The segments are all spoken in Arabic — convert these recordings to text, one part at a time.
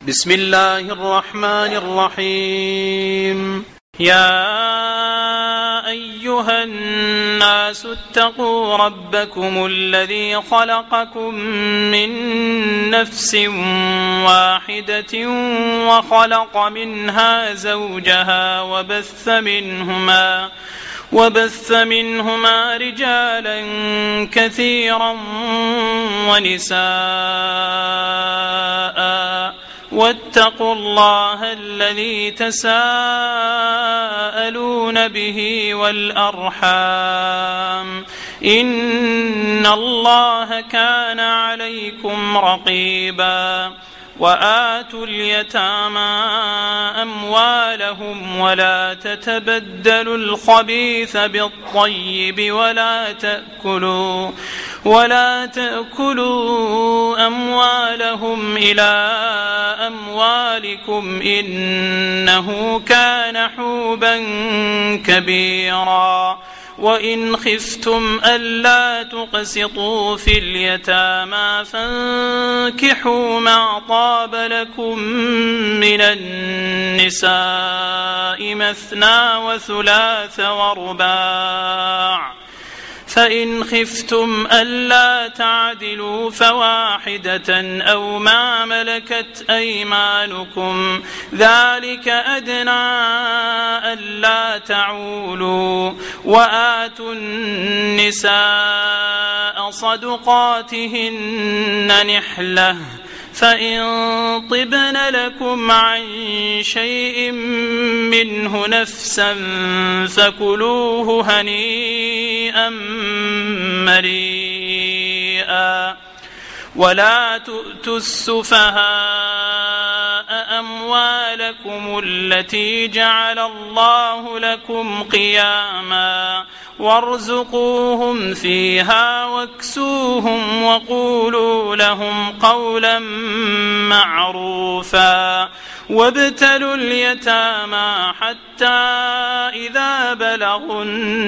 بسم الله الرحمن الرحيم. يا أيها الناس اتقوا ربكم الذي خلقكم من نفس واحدة وخلق منها زوجها وبث منهما رجالا كثيرا ونساء واتقوا الله الذي تساءلون به والأرحام إن الله كان عليكم رقيبا. وآتوا اليتامى أموالهم ولا تتبدلوا الخبيث بالطيب ولا تأكلوا أموالهم إلى أموالكم إنه كان حوبا كبيرا. وإن خفتم ألا تقسطوا في اليتامى فانكحوا ما طاب لكم من النساء مثنى وثلاث ورباع، فإن خفتم ألا تعدلوا فواحدة أو ما ملكت أيمانكم ذلك أدنى ألا تعولوا. وآتوا النساء صدقاتهن نحلة، فإن طبن لكم عن شيء منه نفسا فكلوه هنيئا مريئا. ولا تؤتوا السفهاء أموالكم التي جعل الله لكم قياما وارزقوهم فيها واكسوهم وقولوا لهم قولا معروفا. وابتلوا اليتامى حتى إذا بلغوا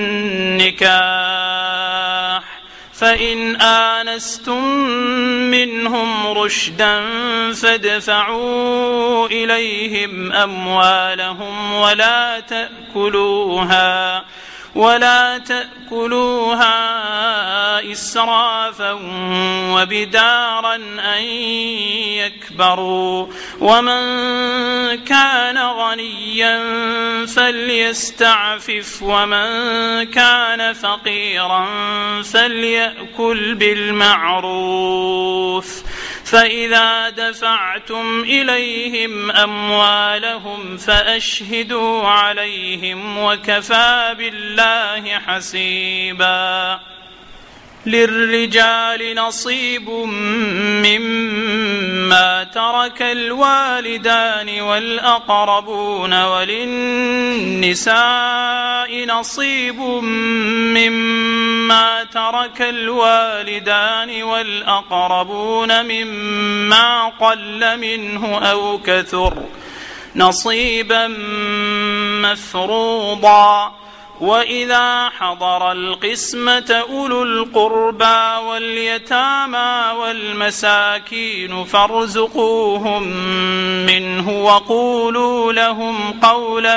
النكاح فإن آنستم منهم رشدا فادفعوا إليهم أموالهم ولا تأكلوها إسرافا وبدارا أن يكبروا. ومن كان غنيا فليستعفف ومن كان فقيرا فليأكل بالمعروف. فإذا دفعتم إليهم أموالهم فأشهدوا عليهم وكفى بالله حسيبا. للرجال نصيب مما ترك الوالدان والأقربون وللنساء نصيب مما ترك الوالدان والأقربون مما قل منه أو كثر نصيبا مفروضا. وإذا حضر القسمة أولو القربى واليتامى والمساكين فارزقوهم منه وقولوا لهم قولا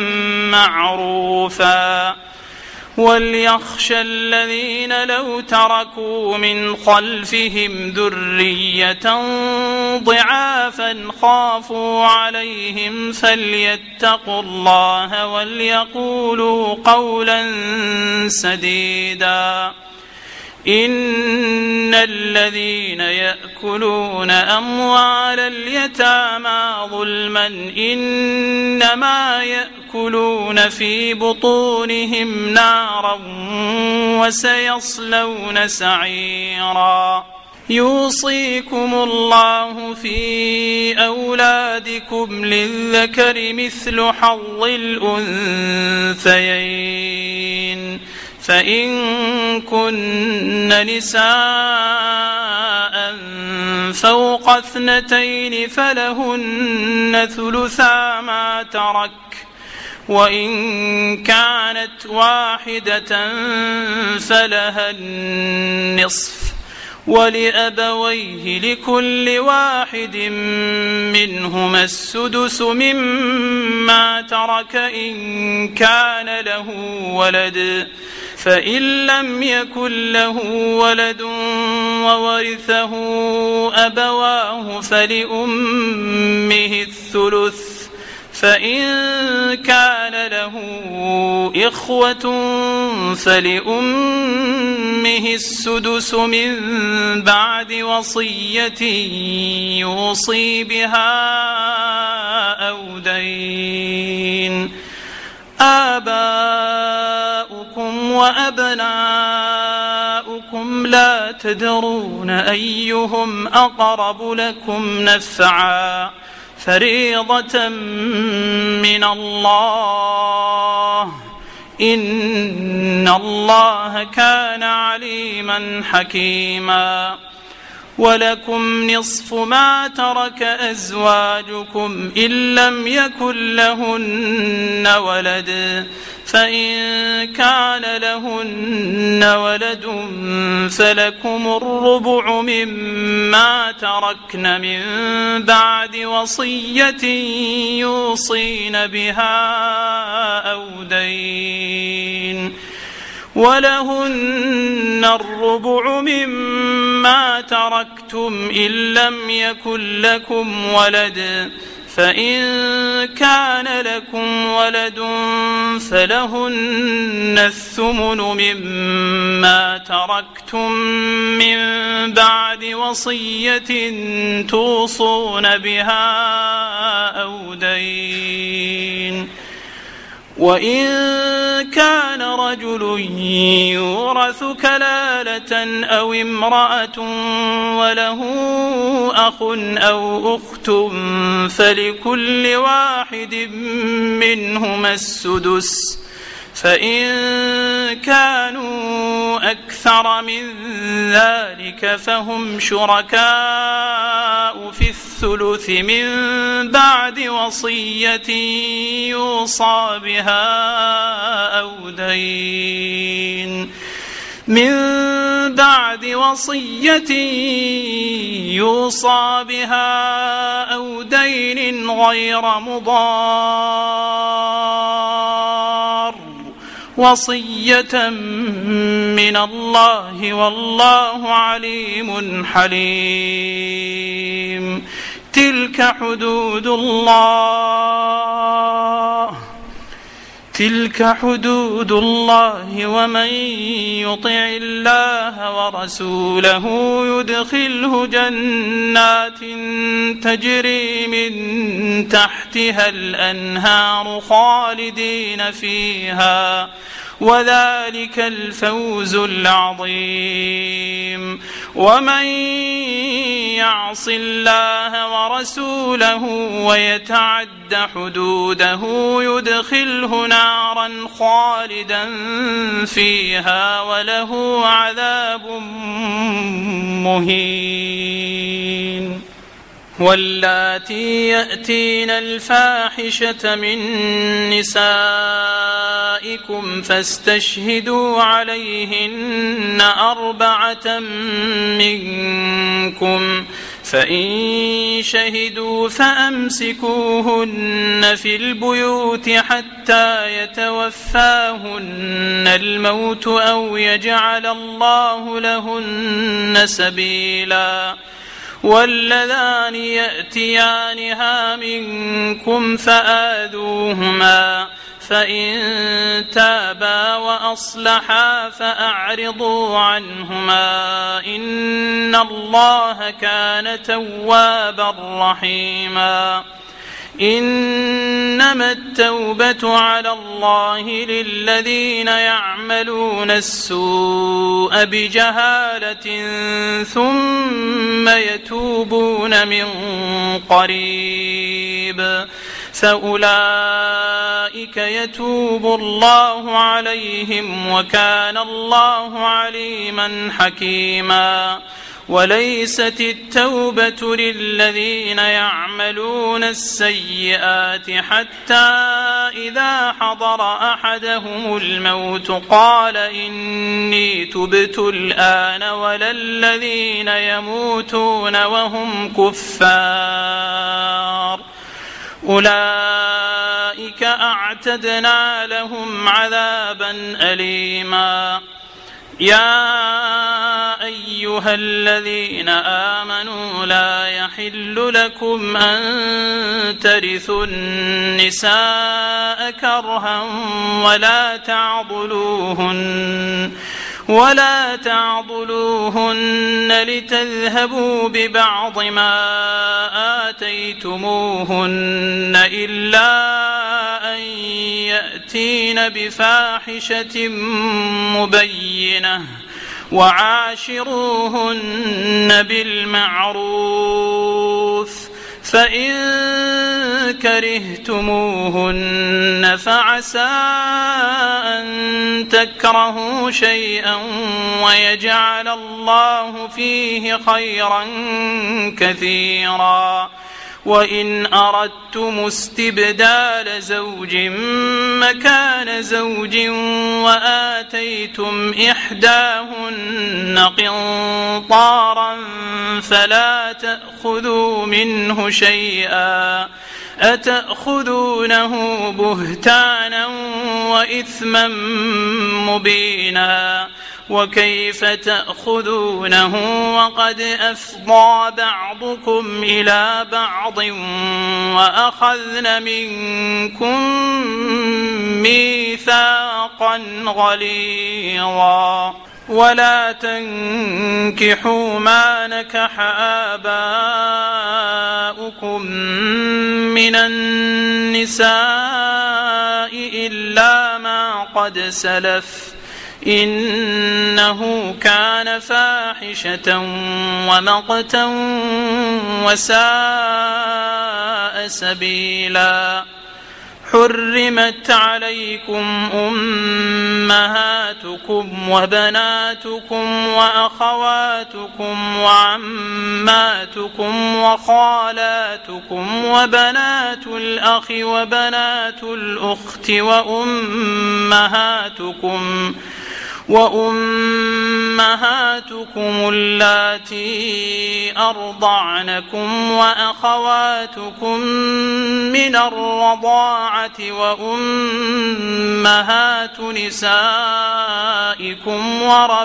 معروفا. وليخشى الذين لو تركوا من خلفهم ذرية ضعافا خافوا عليهم فليتقوا الله وليقولوا قولا سديدا. إن الذين يأكلون أموال اليتامى ظلما إنما يأكلون في بطونهم نارا وسيصلون سعيرا. يوصيكم الله في أولادكم للذكر مثل حظ الأنثيين فإن كن نساء فوق 2 فلهن ثلثا ما ترك وإن كانت واحدة فلها النصف ولأبويه لكل واحد منهما السدس مما ترك إن كان له ولد، فإن لم يكن له ولد وورثه أبواه فلأمه الثلث، فإن كان له إخوة فلأمه السدس من بعد وصية يوصي بها أو دين. آباؤكم وأبناؤكم لا تدرون أيهم أقرب لكم نفعا، فريضة من الله، إن الله كان عليما حكيما. ولكم نصف ما ترك أزواجكم إن لم يكن لهن ولد، فإن كان لهن ولد فلكم الربع مما تركن من بعد وصية يوصين بها أو دين، ولهن الربع مما تركتم إن لم يكن لكم ولد، فإن كان لكم ولد فلهن الثمن مما تركتم من بعد وصية توصون بها أو دين. وإن كان رجل يورث كلالة أو امرأة وله أخ أو أخت فلكل واحد منهما السدس، فإن كانوا أكثر من ذلك فهم شركاء في الثلث من بعد وصية يوصى بها أو دين، من بعد وصية يوصى بها أو دين غير مضار، وصية من الله والله عليم حليم. تلك حدود الله ومن يطع الله ورسوله يدخله جنات تجري من تحتها الأنهار خالدين فيها، وذلك الفوز العظيم. ومن يعص الله ورسوله ويتعد حدوده يدخله نارا خالدا فيها وله عذاب مهين. واللاتي يأتين الفاحشة من نسائكم فاستشهدوا عليهن 4 منكم، فإن شهدوا فأمسكوهن في البيوت حتى يتوفاهن الموت أو يجعل الله لهن سبيلا. واللذان يأتيانها منكم فآذوهما، فإن تابا وأصلحا فأعرضوا عنهما، إن الله كان توابا رحيما. إنما التوبة على الله للذين يعملون السوء بجهالة ثم يتوبون من قريب فأولئك يتوب الله عليهم وكان الله عليما حكيما. وليست التوبة للذين يعملون السيئات حتى إذا حضر أحدهم الموت قال إني تبت الآن ولا الذين يموتون وهم كفار أولئك أعتدنا لهم عذابا أليما. يا أيها الذين آمنوا لا يحل لكم أن ترثوا النساء كرها ولا تعضلوهن لتذهبوا ببعض ما آتيتموهن إلا أن يأتين بفاحشة مبينة وعاشروهن بالمعروف فإن كرهتموهن فعسى أن تكرهوا شيئا ويجعل الله فيه خيرا كثيرا. وإن أردتم استبدال زوج مكان زوج وآتيتم إحداهن قنطارا فلا تأخذوا منه شيئا أتأخذونه بهتانا وإثما مبينا وكيف تأخذونه وقد أفضى بعضكم إلى بعض وأخذن منكم ميثاقا غليظا. ولا تنكحوا ما نكح آباؤكم من النساء إلا ما قد سلف إنه كان فاحشة ومقتا وساء سبيلا. حرمت عليكم أمهاتكم وبناتكم وأخواتكم وعماتكم وخالاتكم وبنات الأخ وبنات الأخت وأمهاتكم اللاتي أرضعنكم وأخواتكم من الرضاعة وأمهات نسائكم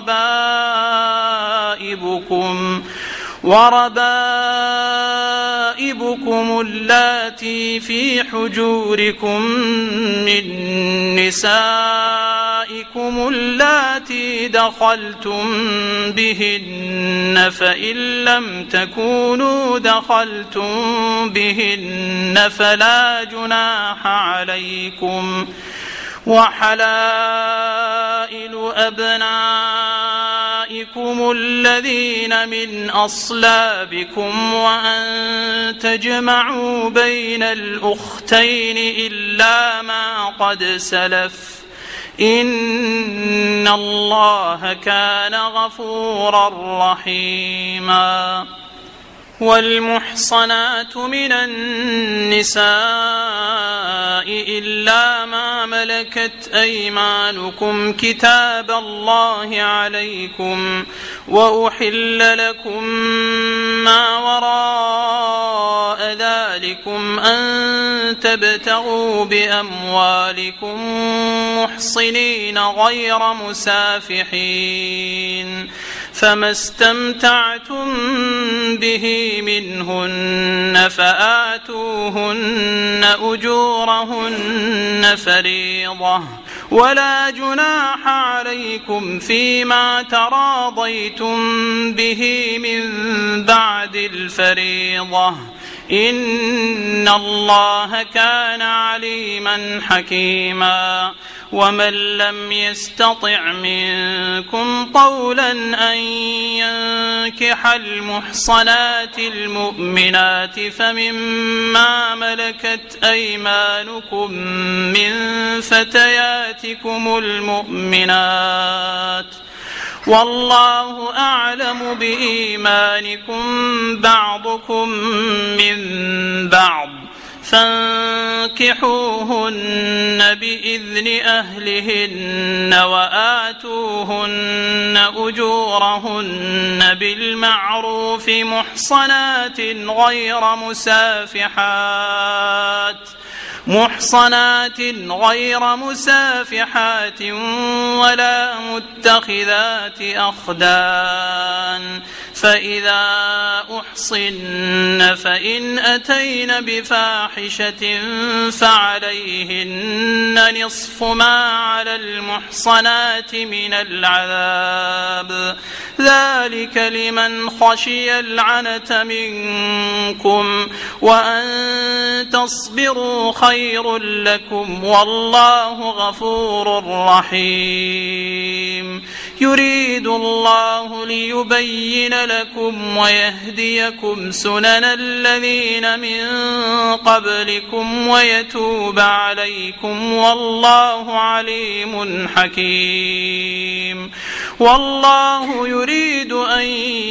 وربائبكم اللاتي في حجوركم من نسائكم اللاتي دخلتم بهن فإن لم تكونوا دخلتم بهن فلا جناح عليكم وحلائل أبنائكم الذين من أصلابكم وأن تجمعوا بين الأختين إلا ما قد سلف إن الله كان غفورا رحيما. والمحصنات من النساء إلا ما ملكت أيمانكم كتاب الله عليكم وأحل لكم ما وراء ذلكم أن تبتغوا بأموالكم محصنين غير مسافحين فما استمتعتم به منهن فآتوهن أجورهن فريضة ولا جناح عليكم فيما تراضيتم به من بعد الفريضة إن الله كان عليما حكيما. ومن لم يستطع منكم طولا أن ينكح المحصنات المؤمنات فمما ملكت أيمانكم من فتياتكم المؤمنات والله أعلم بإيمانكم بعضكم من بعض فانكحوهن بإذن أهلهن وآتوهن أجورهن بالمعروف محصنات غير مسافحات ولا متخذات أخدان فإذا أحصن فإن أتين بفاحشة فعليهن نصف ما على المحصنات من العذاب ذلك لمن خشي العنة منكم وأن تصبروا خير لكم والله غفور رحيم يريد الله ليبين لكم ويهديكم سنن الذين من قبلكم ويتوب عليكم والله عليم حكيم والله يريد أن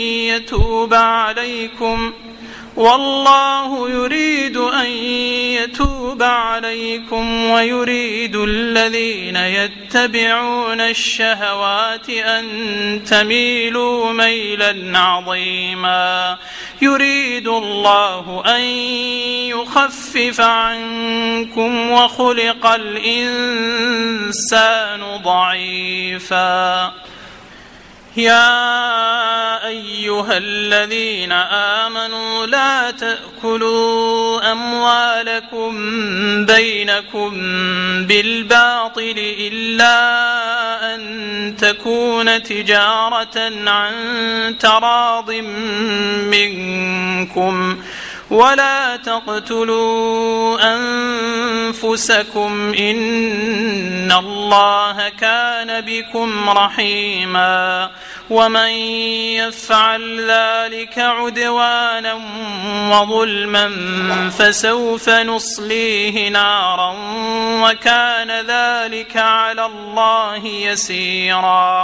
يتوب عليكم ويريد الذين يتبعون الشهوات أن تميلوا ميلا عظيما يريد الله أن يخفف عنكم وخلق الإنسان ضعيفا يا أيها الذين آمنوا لا تأكلوا أموالكم بينكم بالباطل إلا أن تكون تجارة عن تراض منكم ولا تقتلوا أنفسكم إن الله كان بكم رحيما ومن يفعل ذلك عدوانا وظلما فسوف نصليه نارا وكان ذلك على الله يسيرا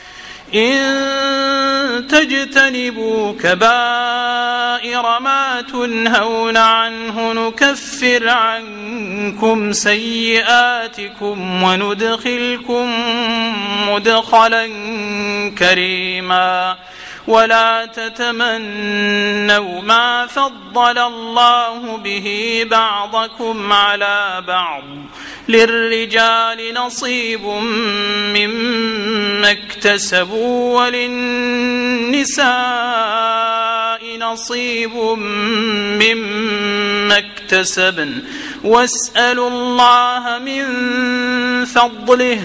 إن تجتنبوا كبائر ما تنهون عنه نكفر عنكم سيئاتكم وندخلكم مدخلا كريما ولا تتمنوا ما فضل الله به بعضكم على بعض للرجال نصيب مما اكتسبوا وللنساء نصيب مما اكتسبن واسألوا الله من فضله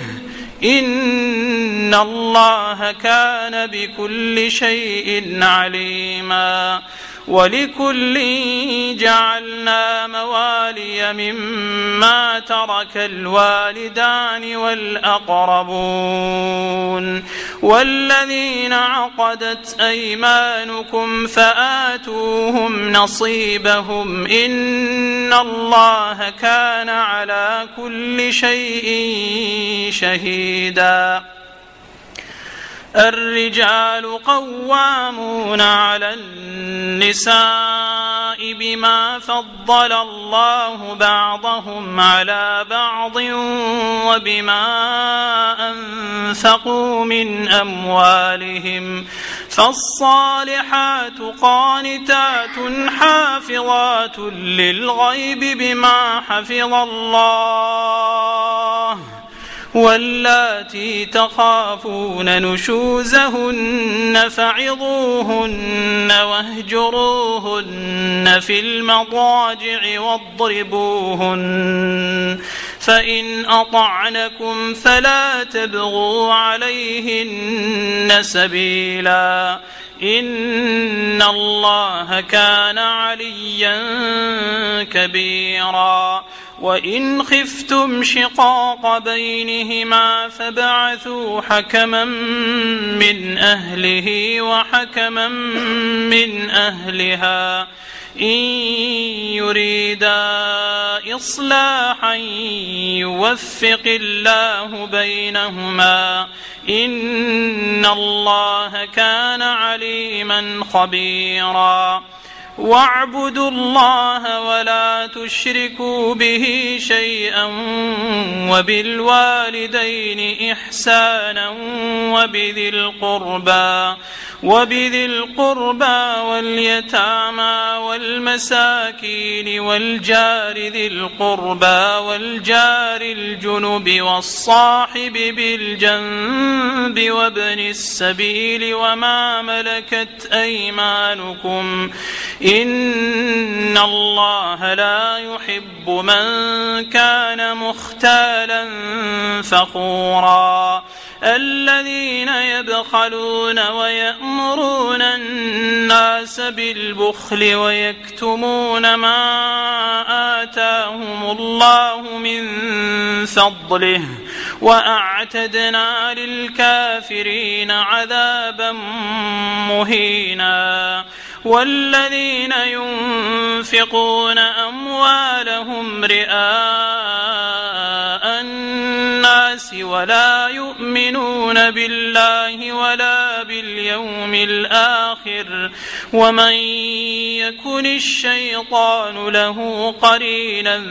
إن الله كان بكل شيء عليما ولكل جعلنا موالي مما ترك الوالدان والأقربون والذين عقدت أيمانكم فآتوهم نصيبهم إن الله كان على كل شيء شهيدا الرجال قوامون على النساء بما فضل الله بعضهم على بعض وبما أنفقوا من أموالهم فالصالحات قانتات حافظات للغيب بما حفظ الله واللاتي تخافون نشوزهن فعظوهن واهجروهن في المضاجع واضربوهن فإن أطعنكم فلا تبغوا عليهن سبيلا إن الله كان عليا كبيرا وإن خفتم شقاق بينهما فابعثوا حكما من أهله وحكما من أهلها إن يريدا إصلاحا يوفق الله بينهما إن الله كان عليما خبيرا واعبدوا الله ولا تشركوا به شيئا وبالوالدين إحسانا وبذي القربى واليتامى والمساكين والجار ذي القربى والجار الجنب والصاحب بالجنب وابن السبيل وما ملكت أيمانكم إن الله لا يحب من كان مختالا فخورا الذين يبخلون ويأمرون الناس بالبخل ويكتمون ما آتاهم الله من فضله وأعتدنا للكافرين عذابا مهينا والذين ينفقون أموالهم رئاء الناس ولا يؤمنون بالله ولا باليوم الآخر ومن يكن الشيطان له قرينا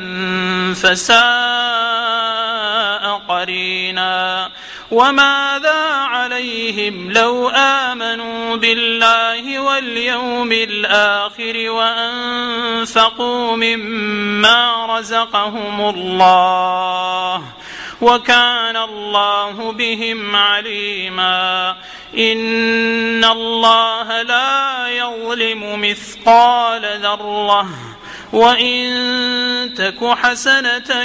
فساء قرينا وماذا عليهم لو آمنوا بالله واليوم الآخر وأنفقوا مما رزقهم الله وكان الله بهم عليما إن الله لا يظلم مثقال ذرة وإن تك حسنة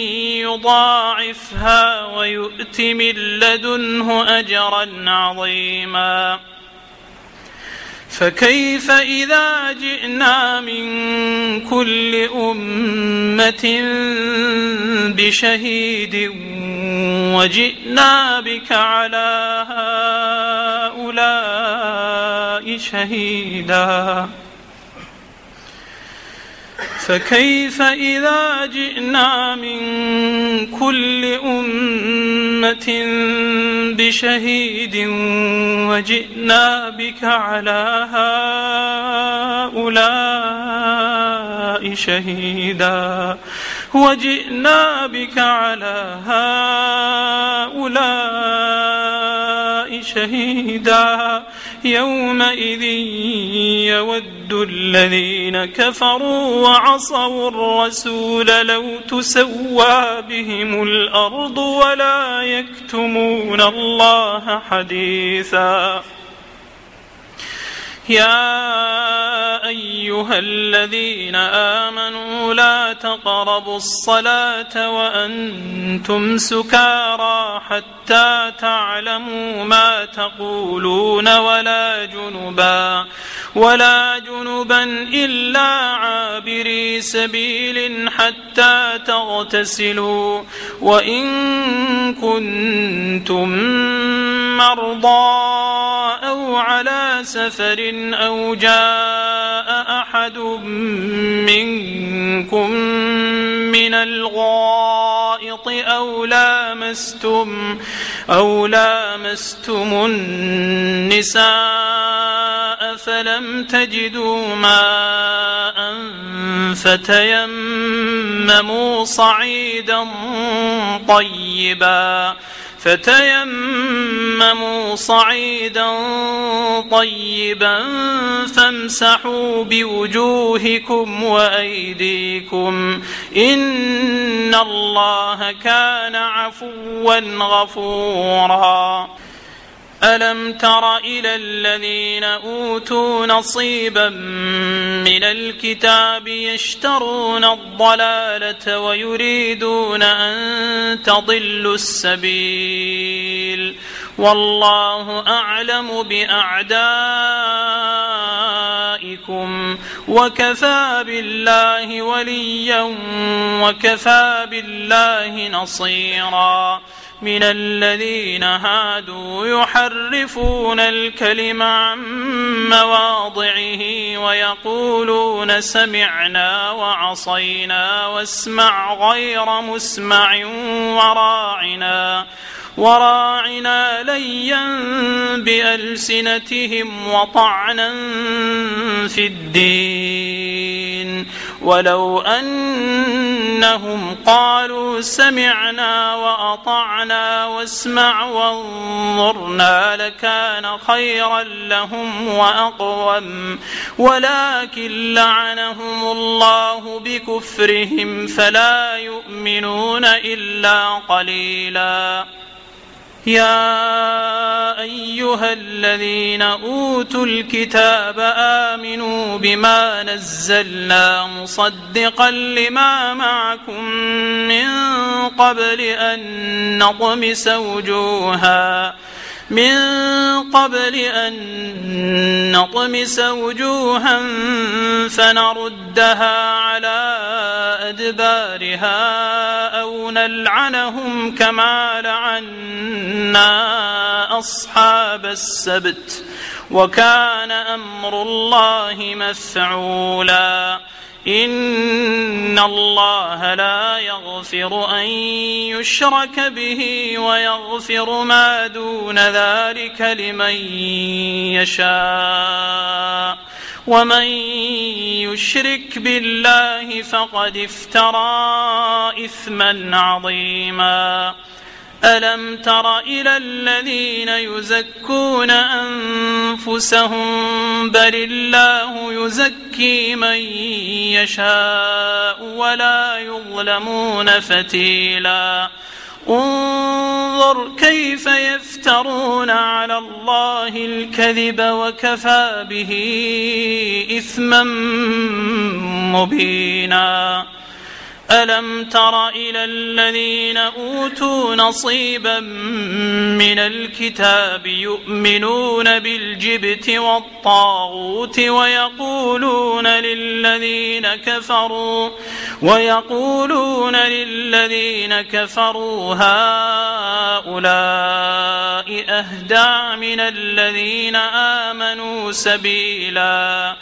يضاعفها ويؤت من لدنه أجرا عظيما فكيف إذا جئنا من كل أمة بشهيد وجئنا بك على هؤلاء شهيدا فكيف إذا جئنا من كل أمة بشهيد وجئنا بك على هؤلاء شهيدا وجئنا بك على هؤلاء شهيدا يومئذ يود الذين كفروا وعصوا الرسول لو تسوى بهم الأرض ولا يكتمون الله حديثا يا أيها الذين آمنوا لا تقربوا الصلاة وأنتم سكارى حتى تعلموا ما تقولون ولا جنبا إلا عابري سبيل حتى تغتسلوا وإن كنتم مرضى أو على سفر أو جاء أحد منكم من الغائط أو لامستم النساء فلم تجدوا ماء فتيمموا صعيدا طيبا فامسحوا بوجوهكم وأيديكم إن الله كان عفوا غفورا ألم تر إلى الذين أوتوا نصيبا من الكتاب يشترون الضلالة ويريدون أن تضلوا السبيل والله أعلم بأعدائكم وكفى بالله وليا وكفى بالله نصيرا من الذين هادوا يحرفون الكلم عن مواضعه ويقولون سمعنا وعصينا واسمع غير مسمع وراعنا ليا بألسنتهم وطعنا في الدين، ولو أنهم قالوا سمعنا وأطعنا واسمع وانظرنا لكان خيرا لهم وأقوم، ولكن لعنهم الله بكفرهم فلا يؤمنون إلا قليلا. يا أيها الذين أوتوا الكتاب آمنوا بما نزلنا مصدقا لما معكم من قبل أن نطمس وجوها فنردها على أدبارها أو نلعنهم كما لعنا أصحاب السبت، وكان أمر الله مفعولا. إن الله لا يغفر أن يشرك به ويغفر ما دون ذلك لمن يشاء، ومن يشرك بالله فقد افترى إثما عظيما. ألم تر إلى الذين يزكون أنفسهم بل الله يزكي من يشاء ولا يظلمون فتيلا. انظر كيف يفترون على الله الكذب وكفى به إثما مبينا. ألم تر إلى الذين أوتوا نصيبا من الكتاب يؤمنون بالجبت والطاغوت ويقولون للذين كفروا هؤلاء أهدى من الذين آمنوا سبيلا.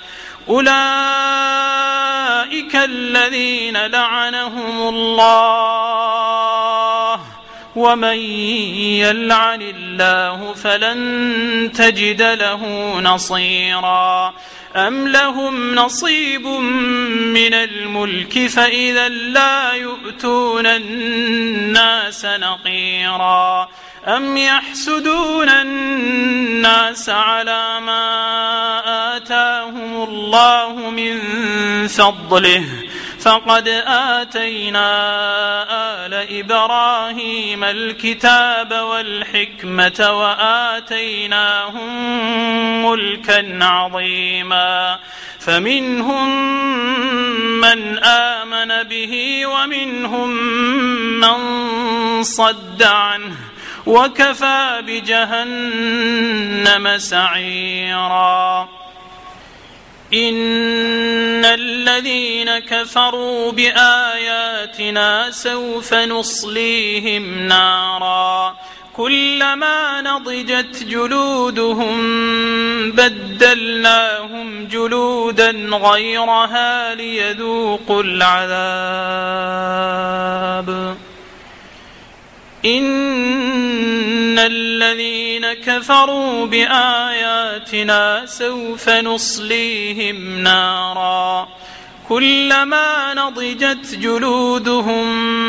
أولئك الذين لعنهم الله، ومن يلعن الله فلن تجد له نصيرا. أم لهم نصيب من الملك فإذا لا يؤتون الناس نقيرا. أم يحسدون الناس على ما آتاهم الله من فضله، فقد آتينا آل إبراهيم الكتاب والحكمة وآتيناهم ملكا عظيما. فمنهم من آمن به ومنهم من صد عنه، وكفى بجهنم سعيرا. إن الذين كفروا بآياتنا سوف نصليهم نارا كلما نضجت جلودهم بدلناهم جلودا غيرها ليذوقوا العذاب. إن الذين كفروا بآياتنا سوف نصليهم نارا كلما نضجت جلودهم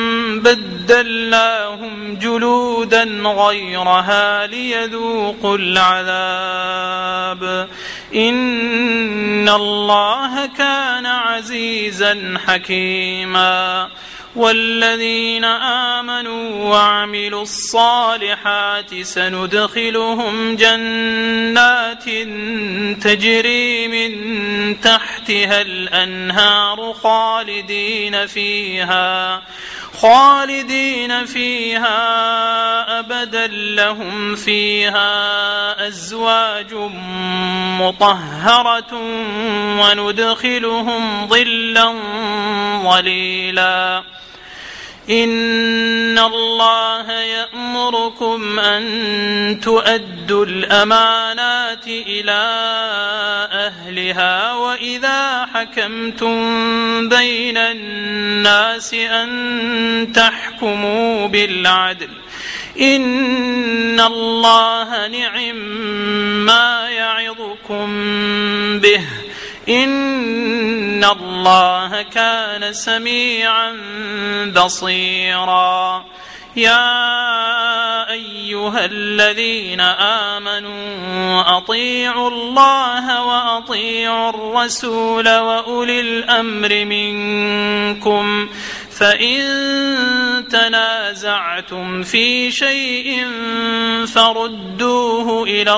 بدلناهم جلودا غيرها ليذوقوا العذاب. إن الله كان عزيزا حكيما. والذين آمنوا وعملوا الصالحات سندخلهم جنات تجري من تحتها الأنهار خالدين فيها أبدا لهم فيها أزواج مطهرة وندخلهم ظلا ظليلا. إن الله يأمركم أن تؤدوا الأمانات إلى أهلها وإذا حكمتم بين الناس أن تحكموا بالعدل. إن الله نعم ما يعظكم به إن الله كان سميعا بصيرا يا أيها الذين آمنوا أطيعوا الله وأطيعوا الرسول وأولي الأمر منكم فإن تنازعتم في شيء فردوه إلى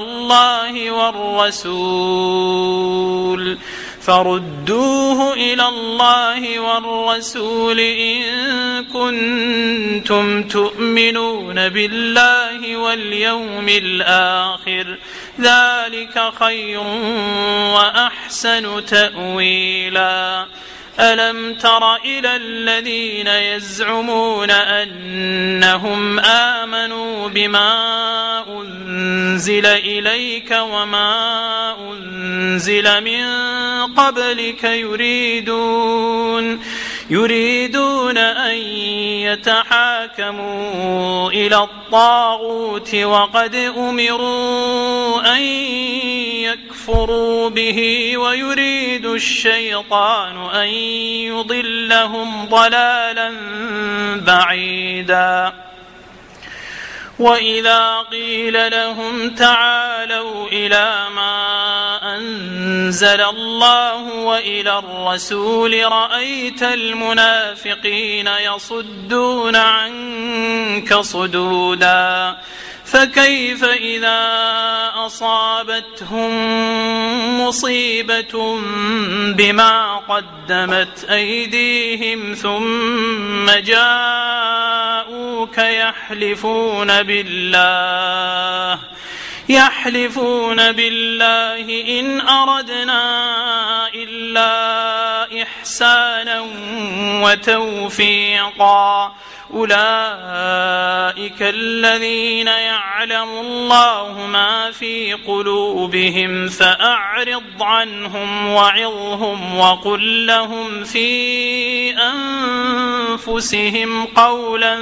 الله والرسول إن كنتم تؤمنون بالله واليوم الآخر ذلك خير وأحسن تأويلا ألم تر إلى الذين يزعمون أنهم آمنوا بما أنزل إليك وما أنزل من قبلك يريدون أن يتحاكموا إلى الطاغوت وقد أمروا أن يكفروا به ويريد الشيطان أن يضلهم ضلالا بعيدا وإذا قيل لهم تعالوا إلى ما أنزل الله وإلى الرسول رأيت المنافقين يصدون عنك صدودا فكيف إذا أصابتهم مصيبة بما قدمت أيديهم ثم جاءوك يحلفون بالله إن أردنا إلا إحسانا وتوفيقا أولئك الذين يعلم الله ما في قلوبهم فأعرض عنهم وعظهم وقل لهم في أنفسهم قولا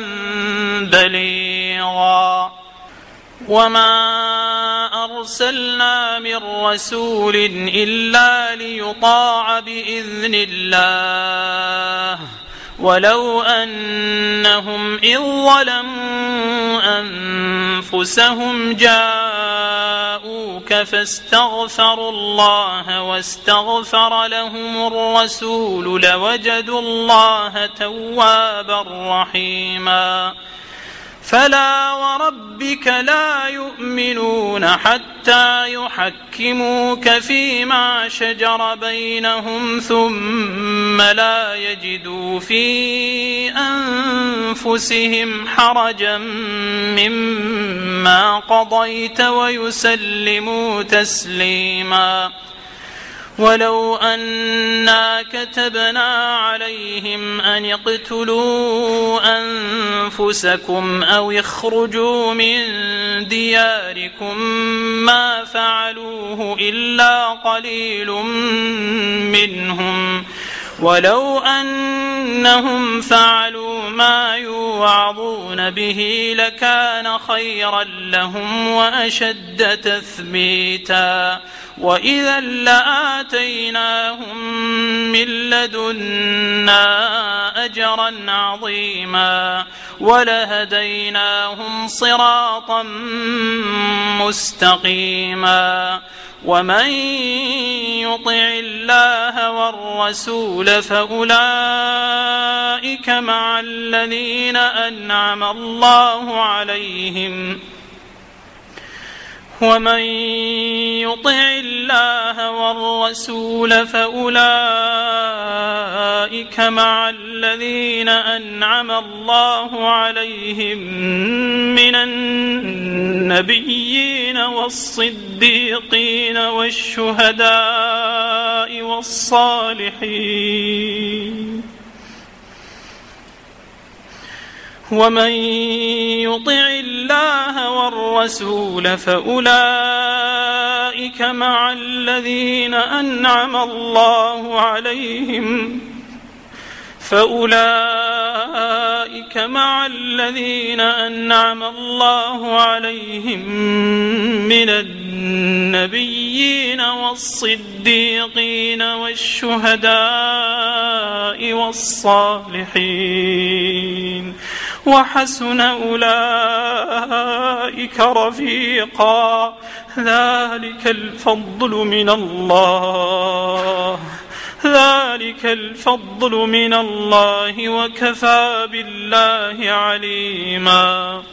بليغا وما أرسلنا من رسول إلا ليطاع بإذن الله ولو أنهم إذ ظلموا أنفسهم جاءوك فاستغفروا الله واستغفر لهم الرسول لوجدوا الله توابا رحيما فلا وربك لا يؤمنون حتى يحكموك فيما شجر بينهم ثم لا يجدوا في أنفسهم حرجا مما قضيت ويسلموا تسليما ولو أنا كتبنا عليهم أن اقتلوا أنفسكم أو اخرجوا من دياركم ما فعلوه إلا قليل منهم ولو أنهم فعلوا ما يوعظون به لكان خيرا لهم وأشد تثبيتا وإذا لآتيناهم من لدنا أجرا عظيما ولهديناهم صراطا مستقيما ومن يطع الله والرسول فأولئك مع الذين أنعم الله عليهم ومن يطع الله والرسول فأولئك مع الذين أنعم الله عليهم من النبيين والصديقين والشهداء والصالحين ومن يطع الله والرسول فأولئك مع الذين أنعم الله عليهم أولئك مع الذين أنعم الله عليهم من النبيين والصديقين والشهداء والصالحين وحسن أولئك رفيقا ذلك الفضل من الله وكفى بالله عليما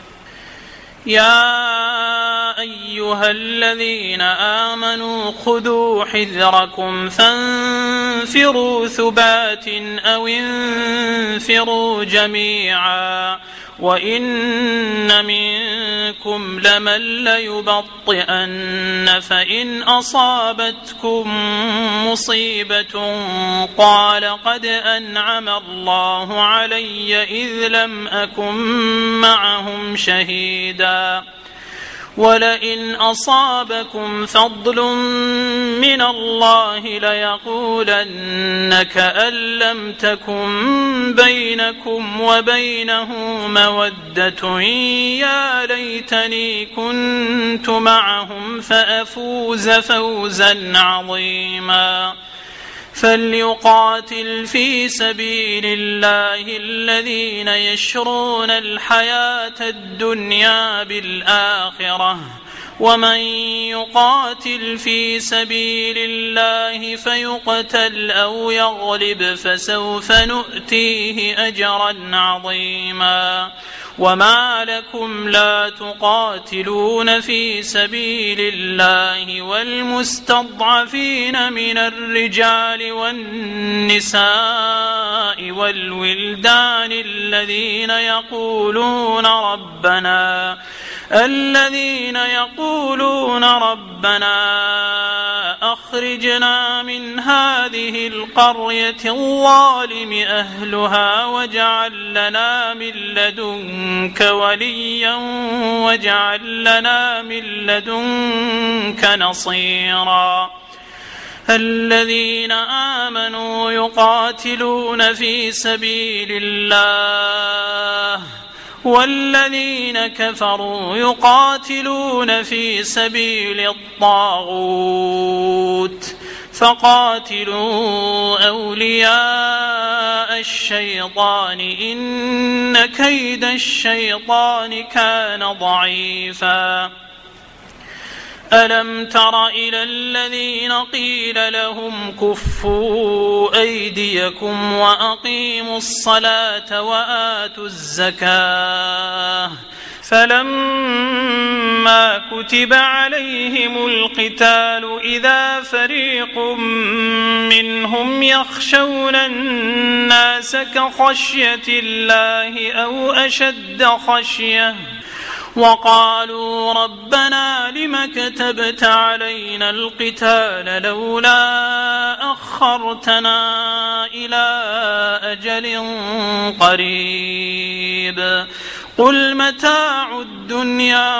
يا أيها الذين آمنوا خذوا حذركم فانفروا ثبات أو انفروا جميعا وإن منكم لمن ليبطئن فإن أصابتكم مصيبة قال قد أنعم الله علي إذ لم أكن معهم شهيدا ولئن أصابكم فضل من الله ليقولن كأن لم تكن بينكم وبينه مودة يا ليتني كنت معهم فأفوز فوزا عظيما فليقاتل في سبيل الله الذين يشرون الحياة الدنيا بالآخرة ومن يقاتل في سبيل الله فيقتل أو يغلب فسوف نؤتيه أجرا عظيما وما لكم لا تقاتلون في سبيل الله والمستضعفين من الرجال والنساء والولدان الذين يقولون ربنا أخرجنا من هذه القرية الظالم أهلها واجعل لنا من لدنك وليا واجعل لنا من لدنك نصيرا الذين آمنوا يقاتلون في سبيل الله والذين كفروا يقاتلون في سبيل الطاغوت فقاتلوا أولياء الشيطان إن كيد الشيطان كان ضعيفا ألم تر إلى الذين قيل لهم كفوا أيديكم وأقيموا الصلاة وآتوا الزكاة فلما كتب عليهم القتال إذا فريق منهم يخشون الناس كخشية الله أو أشد خشية وقالوا ربنا لم كتبت علينا القتال لولا أخرتنا إلى أجل قريب قل متاع الدنيا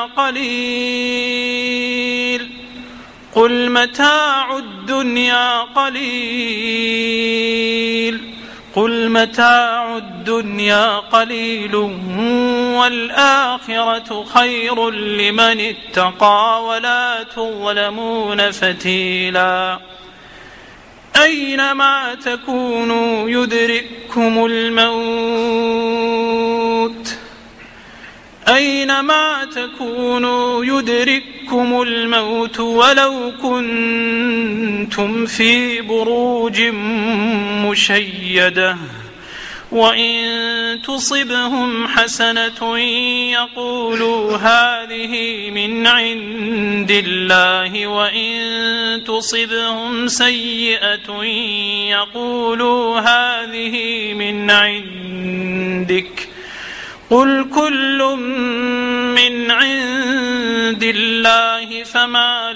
قليل والآخرة خير لمن اتقى ولا تظلمون فتيلا أينما تكونوا يدرككم الموت ولو كنتم في بروج مشيدة وإن تصبهم حسنة يقولوا هذه من عند الله وإن تصبهم سيئة يقولوا هذه من عندك قل كل من عند الله فما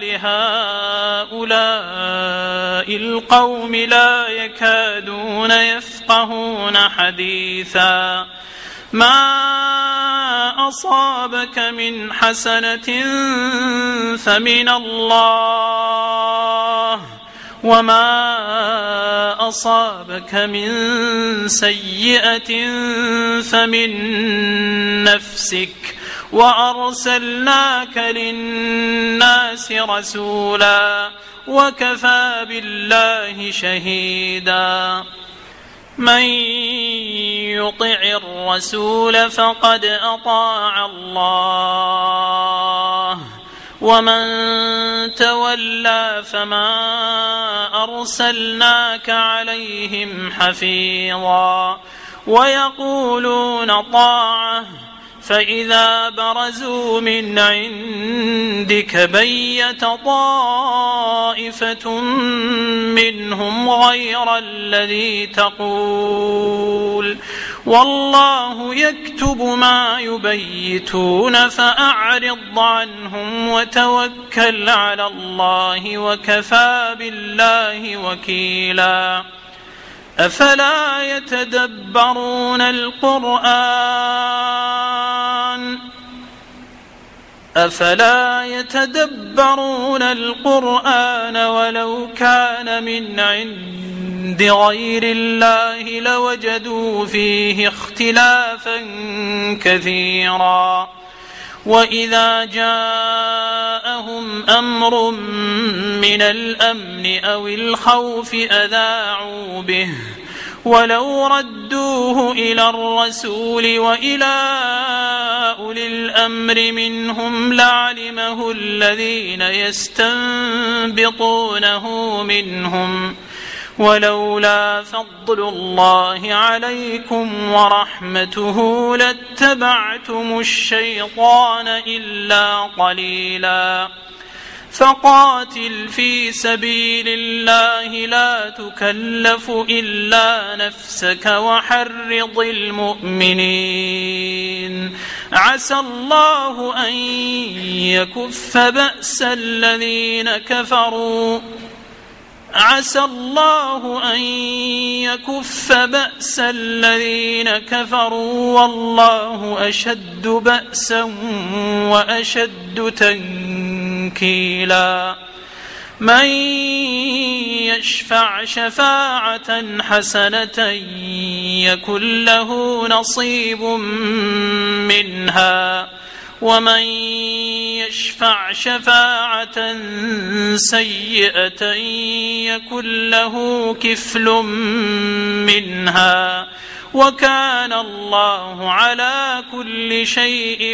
لهؤلاء القوم لا يكادون يفقهون حديثا ما أصابك من حسنة فمن الله وما أصابك من سيئة فمن نفسك وأرسلناك للناس رسولا وكفى بالله شهيدا من يطع الرسول فقد أطاع الله ومن تولى فما أرسلناك عليهم حفيظا ويقولون طاعة فإذا برزوا من عندك بيت طائفة منهم غير الذي تقول والله يكتب ما يبيتون فأعرض عنهم وتوكل على الله وكفى بالله وكيلا أفلا يتدبرون القرآن ولو كان من عند غير الله لوجدوا فيه اختلافا كثيرا وإذا جاءهم أمر من الأمن أو الخوف أذاعوا به ولو ردوه إلى الرسول وإلى أولي الأمر منهم لعلمه الذين يستنبطونه منهم ولولا فضل الله عليكم ورحمته لاتبعتم الشيطان إلا قليلا فقاتل في سبيل الله لا تكلف إلا نفسك وحرض المؤمنين عسى الله أن يكف بأس الذين كفروا والله أشد بأسا وأشد تنكيلا من يشفع شفاعة حسنة يكن له نصيب منها ومن يشفع شفاعة سيئة يكن له كفل منها وكان الله على كل شيء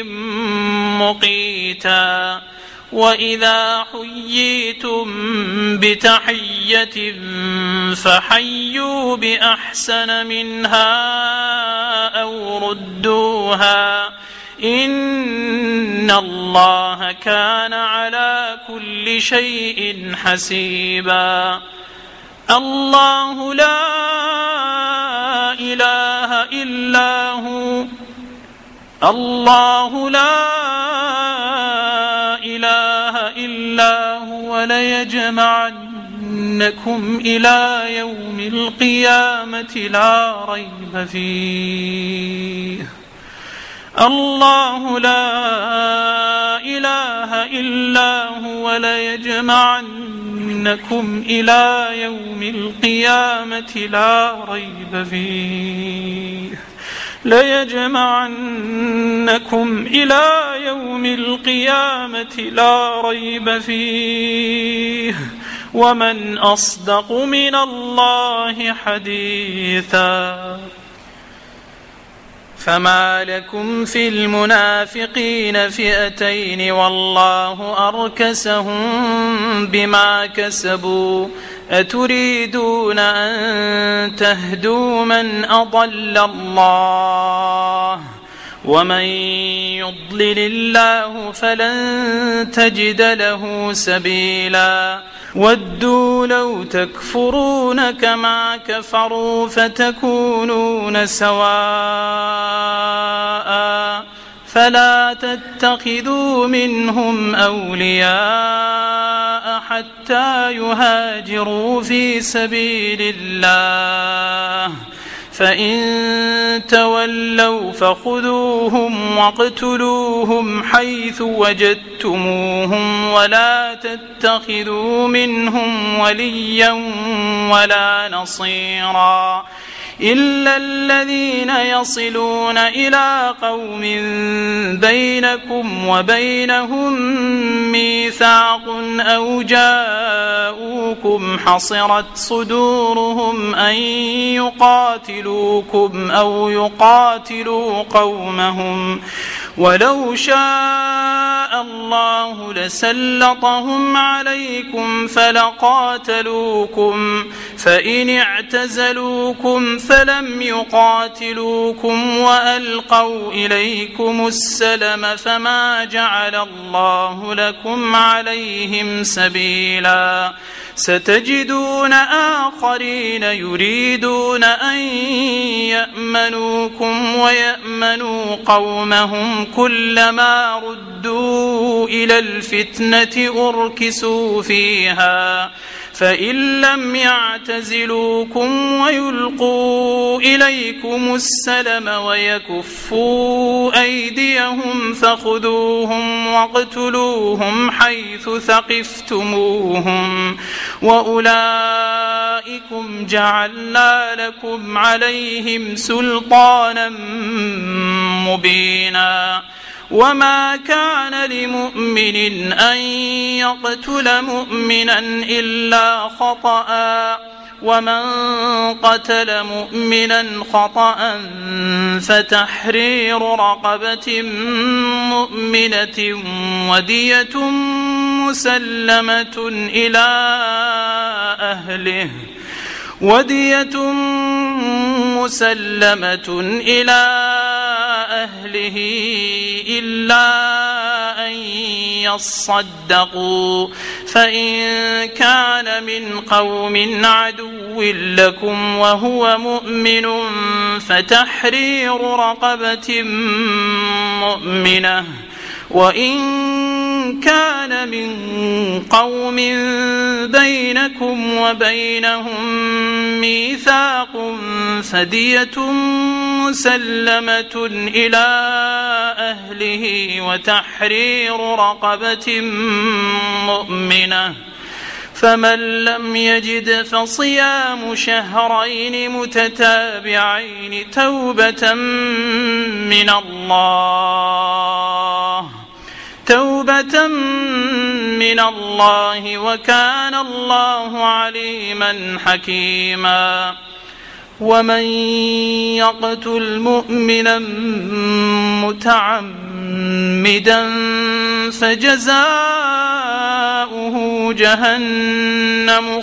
مقيتا وإذا حييتم بتحية فحيوا بأحسن منها أو ردوها إن الله كان على كل شيء حسيبا الله لا إله إلا هو ليجمعنكم إلى يوم القيامة لا ريب فيه الله لا إله إلا هو ليجمعنكم إلى يوم القيامة لا ريب فيه ومن أصدق من الله حديثا فما لكم في المنافقين فئتين والله أركسهم بما كسبوا أتريدون أن تهدوا من أضل الله ومن يضلل الله فلن تجد له سبيلا ودوا لو تكفرون كما كفروا فتكونون سواء فلا تتخذوا منهم أولياء حتى يهاجروا في سبيل الله فإن تولوا فخذوهم واقتلوهم حيث وجدتموهم ولا تتخذوا منهم وليا ولا نصيرا إلا الذين يصلون إلى قوم بينكم وبينهم ميثاق أو جاءوكم حصرت صدورهم أن يقاتلوكم أو يقاتلوا قومهم ولو شاء الله لسلطهم عليكم فلقاتلوكم فإن اعتزلوكم فلم يقاتلوكم وألقوا إليكم السلم فما جعل الله لكم عليهم سبيلا ستجدون آخرين يريدون أن يأمنوكم ويأمنوا قومهم كلما ردوا إلى الفتنة أركسوا فيها فإن لم يعتزلوكم ويلقوا إليكم السلم ويكفوا أيديهم فخذوهم واقتلوهم حيث ثقفتموهم وأولئكم جعلنا لكم عليهم سلطانا مبينا وما كان لمؤمن أن يقتل مؤمنا إلا خطأ ومن قتل مؤمنا خطأ فتحرير رقبة مؤمنة ودية مسلمة إلى أهله إلا أن يصدقوا فإن كان من قوم عدو لكم وهو مؤمن فتحرير رقبة مؤمنة وإن كان من قوم بينكم وبينهم ميثاق فدية مسلمة إلى أهله وتحرير رقبة مؤمنة فمن لم يجد فصيام شهرين متتابعين توبة من الله وكان الله عليما حكيما ومن يقتل مؤمنا متعمدا فجزاؤه جهنم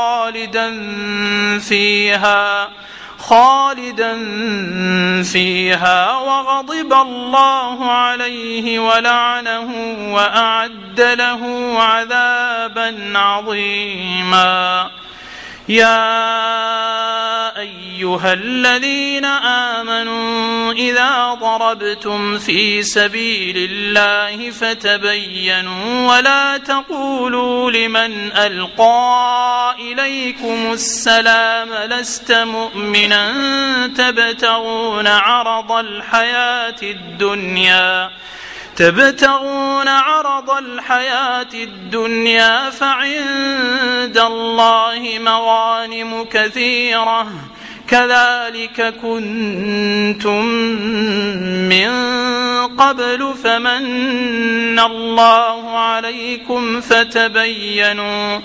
خالدا فيها وغضب الله عليه ولعنه وأعد له عذابا عظيما يا أيها الذين آمنوا إذا ضربتم في سبيل الله فتبينوا ولا تقولوا لمن ألقى إليكم السلام لست مؤمنا تبتغون عرض الحياة الدنيا فعند الله مغانم كثيرة كذلك كنتم من قبل فمن الله عليكم فتبينوا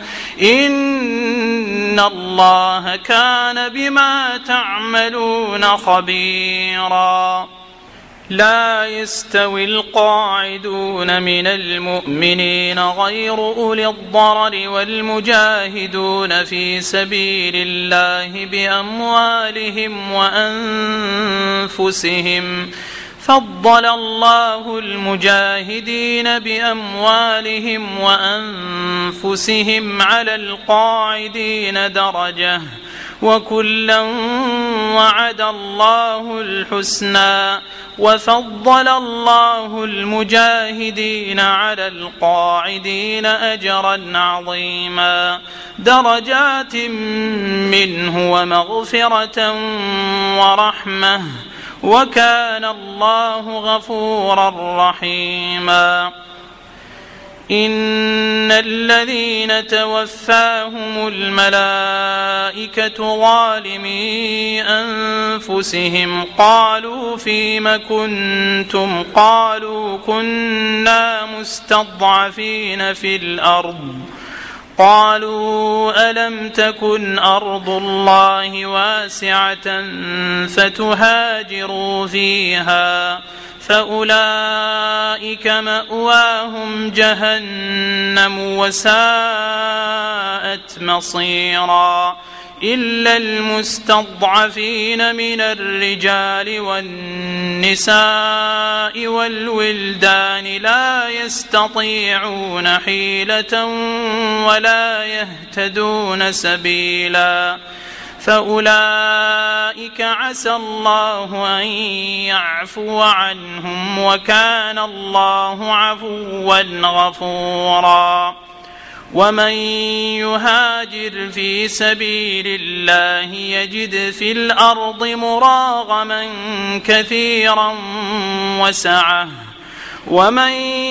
إن الله كان بما تعملون خبيرا لا يستوي القاعدون من المؤمنين غير أولي الضرر والمجاهدون في سبيل الله بأموالهم وأنفسهم فضل الله المجاهدين بأموالهم وأنفسهم على القاعدين درجة وكلا وعد الله الحسنى وفضل الله المجاهدين على القاعدين أجرا عظيما درجات منه ومغفرة ورحمة وكان الله غفورا رحيما إن الذين توفاهم الملائكة ظالمي أنفسهم قالوا فيم كنتم قالوا كنا مستضعفين في الأرض قالوا ألم تكن أرض الله واسعة فتهاجروا فيها فأولئك مأواهم جهنم وساءت مصيرا إلا المستضعفين من الرجال والنساء والولدان لا يستطيعون حيلة ولا يهتدون سبيلا فأولئك عسى الله أن يعفو عنهم وكان الله عفوا غفورا ومن يهاجر في سبيل الله يجد في الأرض مراغما كثيرا وسعة ومن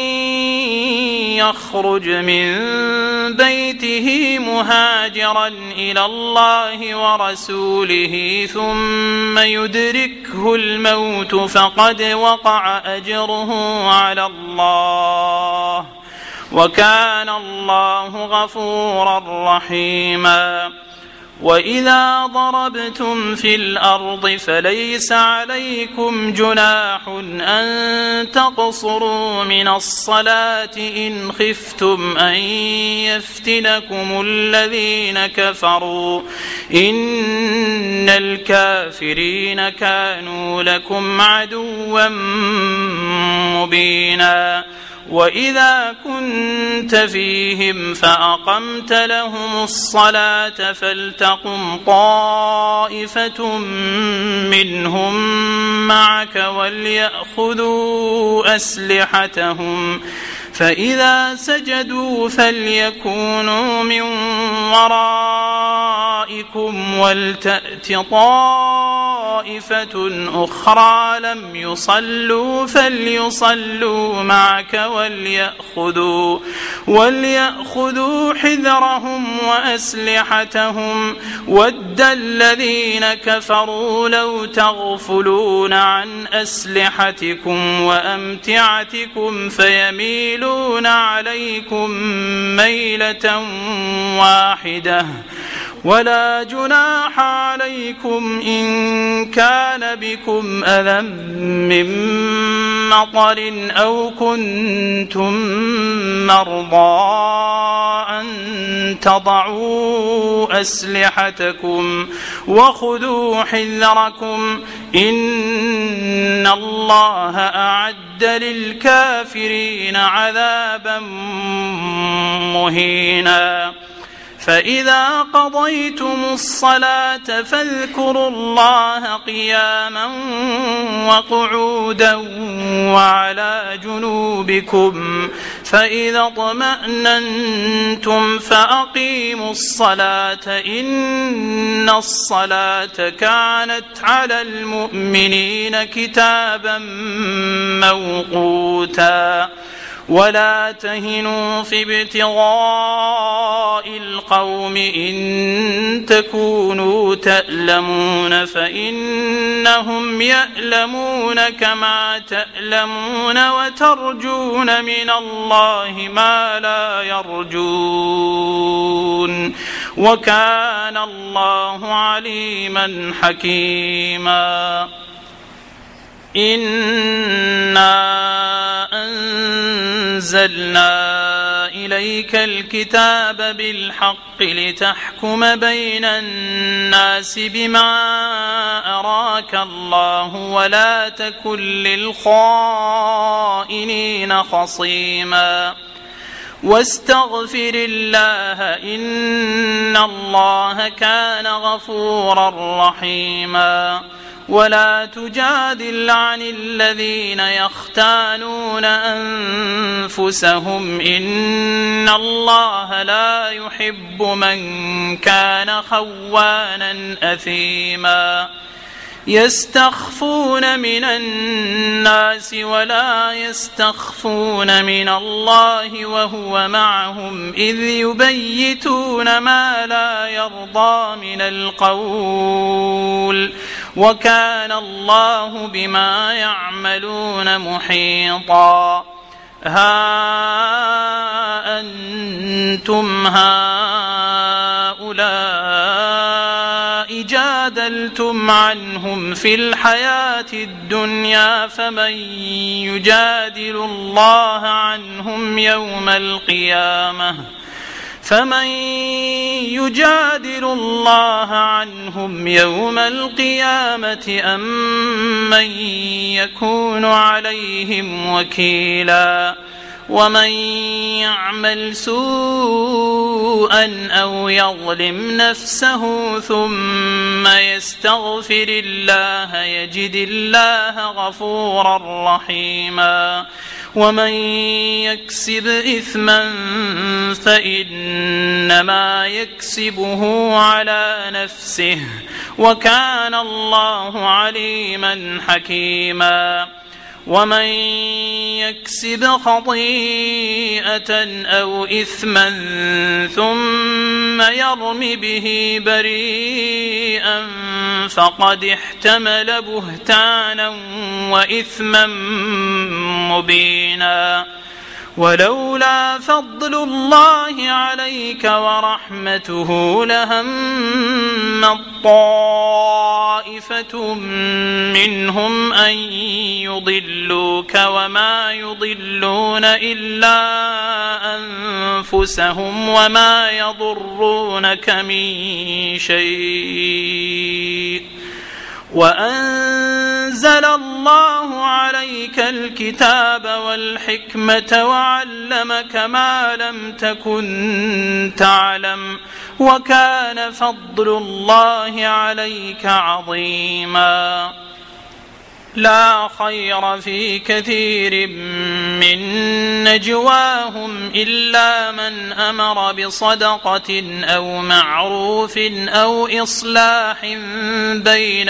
يخرج من بيته مهاجرا إلى الله ورسوله ثم يدركه الموت فقد وقع أجره على الله وكان الله غفورا رحيما وإذا ضربتم في الأرض فليس عليكم جناح أن تقصروا من الصلاة إن خفتم أن يفتنكم الذين كفروا إن الكافرين كانوا لكم عدوا مبينا وإذا كنت فيهم فأقمت لهم الصلاة فلتقم طائفة منهم معك وليأخذوا أسلحتهم فإذا سجدوا فليكونوا من ورائكم ولتأت طائفة أخرى لم يصلوا فليصلوا معك وليأخذوا حذرهم وأسلحتهم ود الذين كفروا لو تغفلون عن أسلحتكم وأمتعتكم فيميلون عليكم ميلة واحدة ولا جناح عليكم إن كان بكم أذى من مطر أو كنتم مرضى أن تضعوا أسلحتكم وخذوا حذركم إن الله أعد للكافرين عذابا مهينا فإذا قضيتم الصلاة فاذكروا الله قياما وقعودا وعلى جنوبكم فإذا اطمأننتم فأقيموا الصلاة إن الصلاة كانت على المؤمنين كتابا موقوتا ولا تهنوا في ابتغاء القوم إن تكونوا تألمون فإنهم يألمون كما تألمون وترجون من الله ما لا يرجون وكان الله عليما حكيما إنا أنزلنا إليك الكتاب بالحق لتحكم بين الناس بما أراك الله ولا تكن للخائنين خصيما واستغفر الله إن الله كان غفورا رحيما ولا تجادل عن الذين يختانون أنفسهم إن الله لا يحب من كان خوانا أثيما يستخفون من الناس ولا يستخفون من الله وهو معهم إذ يبيتون ما لا يرضى من القول وكان الله بما يعملون محيطا ها أنتم هؤلاء جادلتم عنهم في الحياة الدنيا فمن يجادل الله عنهم يوم القيامة أم من يكون عليهم وكيلا ومن يعمل سوءا أو يظلم نفسه ثم يستغفر الله يجد الله غفورا رحيما ومن يكسب إثما فإنما يكسبه على نفسه وكان الله عليما حكيما ومن يكسب خطيئة أو إثما ثم يرم به بريئا فقد احتمل بهتانا وإثما مبينا ولولا فضل الله عليك ورحمته لهم طائفة منهم أن يضلوك وما يضلون إلا أنفسهم وما يضرونك من شيء وأنزل الله عليك الكتاب والحكمة وعلمك ما لم تكن تعلم وكان فضل الله عليك عظيما لا خير في كثير من نجواهم إلا من أمر بصدقة أو معروف أو إصلاح بين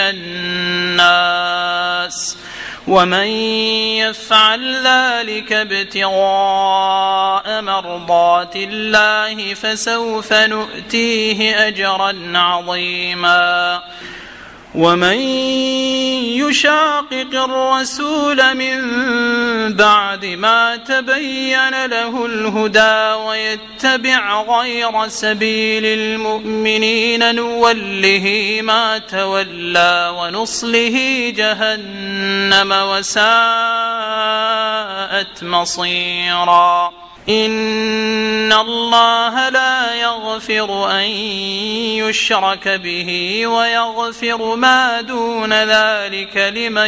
الناس ومن يفعل ذلك ابتغاء مرضات الله فسوف نؤتيه أجرا عظيما ومن يشاقق الرسول من بعد ما تبين له الهدى ويتبع غير سبيل المؤمنين نوله ما تولى ونصله جهنم وساءت مصيرا إن الله لا يغفر أن يشرك به ويغفر ما دون ذلك لمن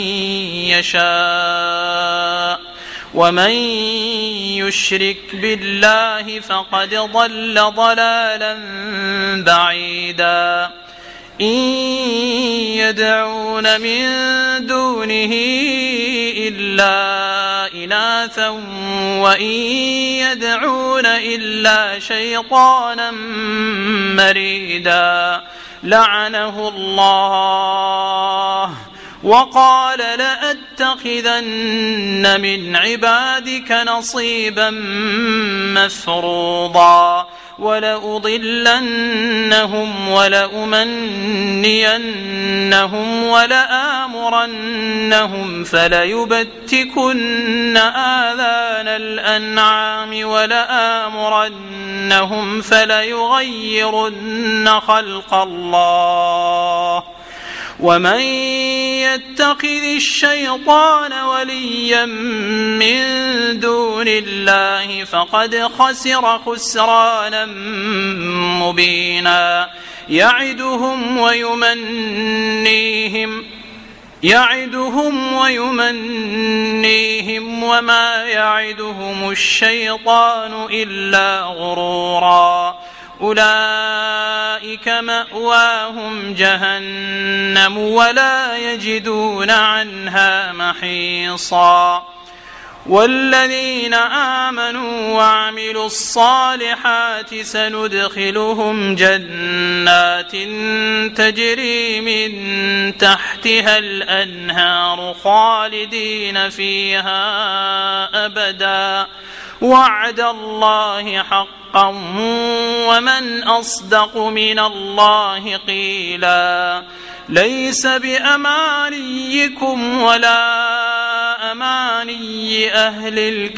يشاء ومن يشرك بالله فقد ضل ضلالا بعيدا إن يدعون من دونه إلا إناثا وإن يدعون إلا شيطانا مريدا لعنه الله وقال لأتخذن من عبادك نصيبا مفروضا ولأضلنهم ولأمنينهم ولآمرنهم فليبتكن آذان الأنعام ولآمرنهم فليغيرن خلق الله ومن يتخذ الشيطان وليا من دون الله فقد خسر خسرانا مبينا يعدهم ويمنيهم وما يعدهم الشيطان إلا غرورا أولئك مأواهم جهنم ولا يجدون عنها محيصا والذين آمنوا وعملوا الصالحات سندخلهم جنات تجري من تحتها الأنهار خالدين فيها أبدا وعد الله حقا ومن أصدق من الله قيلا ليس بأمانيكم ولا أماني أهل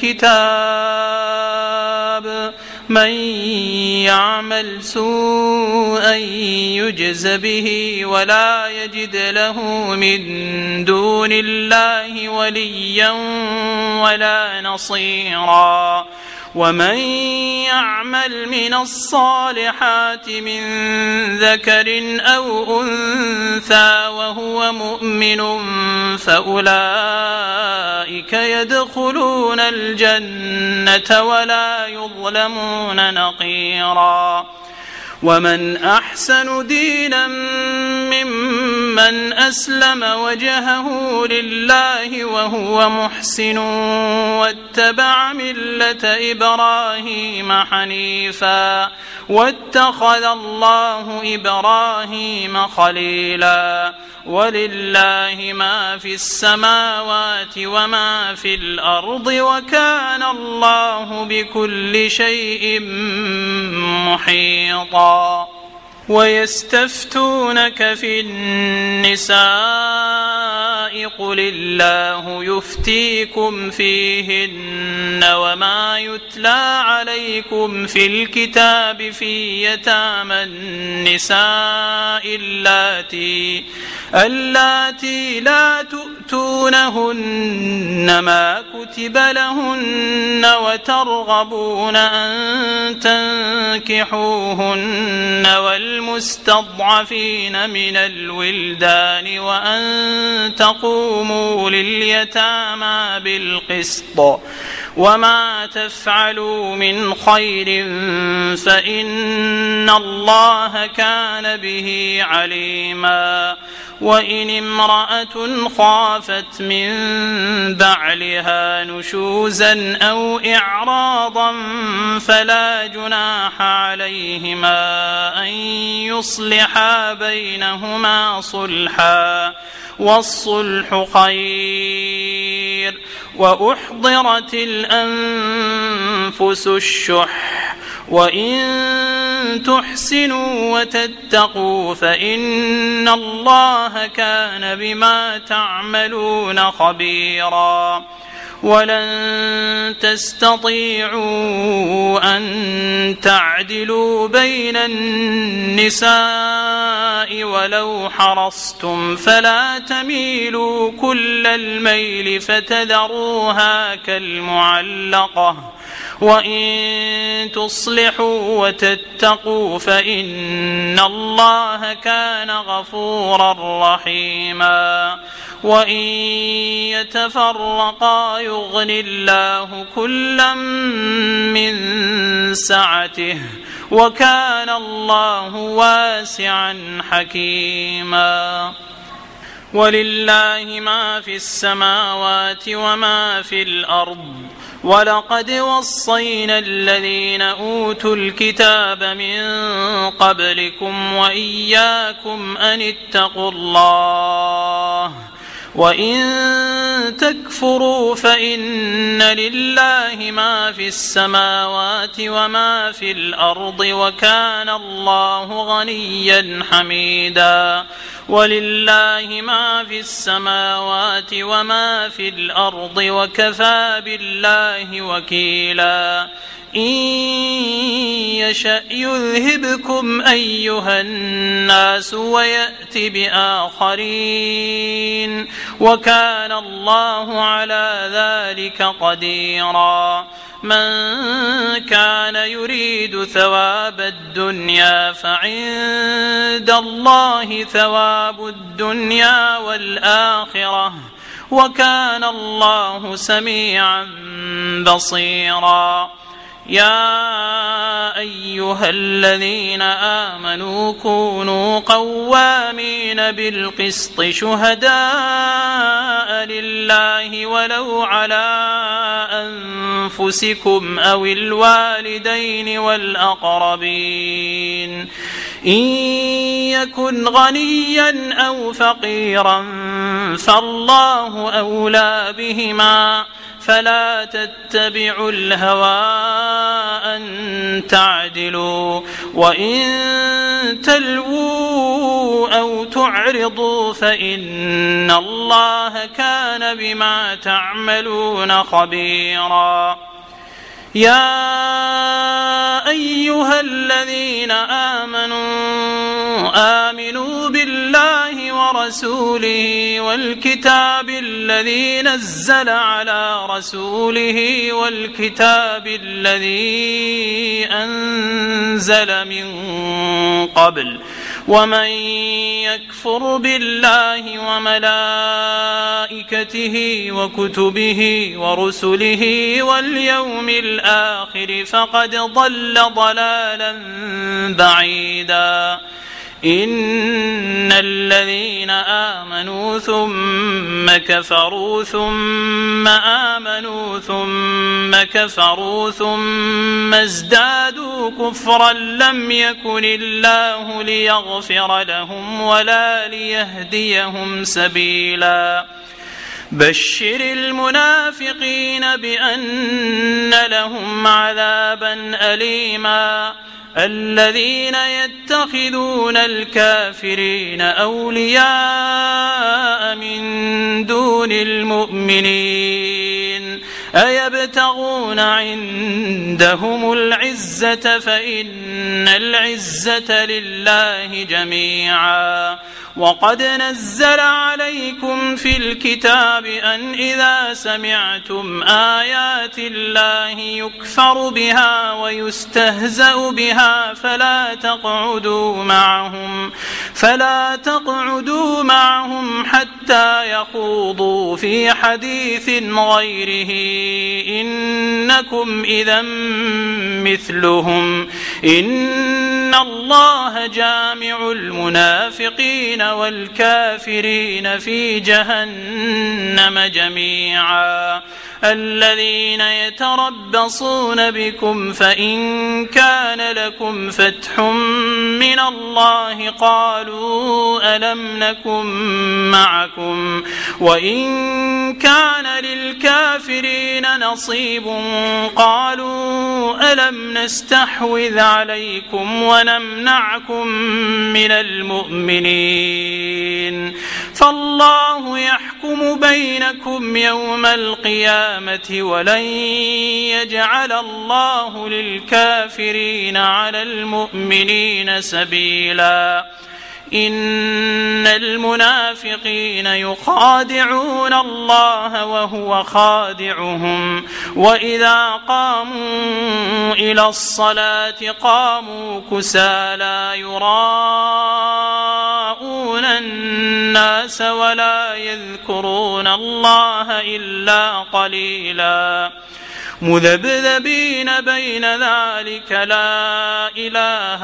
الكتاب من يعمل سوءا يجز به ولا يجد له من دون الله وليا ولا نصيرا ومن يعمل من الصالحات من ذكر أو أنثى وهو مؤمن فأولئك يدخلون الجنة ولا يظلمون نقيرا ومن أحسن دينا ممن أسلم وجهه لله وهو محسن واتبع ملة إبراهيم حنيفا واتخذ الله إبراهيم خليلا ولله ما في السماوات وما في الأرض وكان الله بكل شيء محيطا ويستفتونك في النساء قل الله يفتيكم فيهن وما يتلى عليكم في الكتاب في يتامى النساء اللاتي لا تؤتونهن ما كتب لهن وترغبون أن تنكحوهن والمستضعفين من الولدان وأن تقوموا لليتامى بالقسط وما تفعلوا من خير فإن الله كان به عليما وإن امرأة خافت من بعلها نشوزا أو إعراضا فلا جناح عليهما أن يصلحا بينهما صلحا والصلح خير وأحضرت الأنفس الشح وإن تحسنوا وتتقوا فإن الله كان بما تعملون خبيرا ولن تستطيعوا أن تعدلوا بين النساء ولو حرصتم فلا تميلوا كل الميل فتذروها كالمعلقة وإن تصلحوا وتتقوا فإن الله كان غفورا رحيما وإن يتفرقا يغن الله كلا من سعته وكان الله واسعا حكيما ولله ما في السماوات وما في الأرض ولقد وصينا الذين أوتوا الكتاب من قبلكم وإياكم أن اتقوا الله وإن تكفروا فإن لله ما في السماوات وما في الأرض وكان الله غنيا حميدا ولله ما في السماوات وما في الأرض وكفى بالله وكيلا إن يشأ يذهبكم أيها الناس ويأت بآخرين وكان الله على ذلك قديرا من كان يريد ثواب الدنيا فعند الله ثواب الدنيا والآخرة وكان الله سميعا بصيرا يا أيها الذين آمنوا كونوا قوامين بالقسط شهداء لله ولو على أنفسكم أو الوالدين والأقربين إن يكن غنيا أو فقيرا فالله أولى بهما فلا تتبعوا الهوى أن تعدلوا وإن تلووا أو تعرضوا فإن الله كان بما تعملون خبيرا يا أيها الذين آمنوا بالله ورسوله والكتاب الذي نزل على رسوله والكتاب الذي أنزل من قبل ومن يكفر بالله وملائكته وكتبه ورسله واليوم الآخر فقد ضل ضلالا بعيدا إن الذين آمنوا ثم كفروا ثم آمنوا ثم كفروا ثم ازدادوا كفرا لم يكن الله ليغفر لهم ولا ليهديهم سبيلا بشر المنافقين بأن لهم عذابا أليما الذين يتخذون الكافرين أولياء من دون المؤمنين أيبتغون عندهم العزة فإن العزة لله جميعا وقد نزل عليكم في الكتاب أن إذا سمعتم آيات الله يكفر بها ويستهزأ بها فلا تقعدوا معهم حتى يخوضوا في حديث غيره إنكم إذا مثلهم إن الله جامع المنافقين والكافرين في جهنم جميعا الذين يتربصون بكم فإن كان لكم فتح من الله قالوا ألم نكن معكم وإن كان للكافرين نصيب قالوا ألم نستحوذ عليكم ونمنعكم من المؤمنين فالله يحكم بينكم يوم القيامة ولن يجعل الله للكافرين على المؤمنين سبيلا إن المنافقين يخادعون الله وهو خادعهم وإذا قاموا إلى الصلاة قاموا كسالى يراءون الناس ولا يذكرون الله إلا قليلا مذبذبين بين ذلك لا إله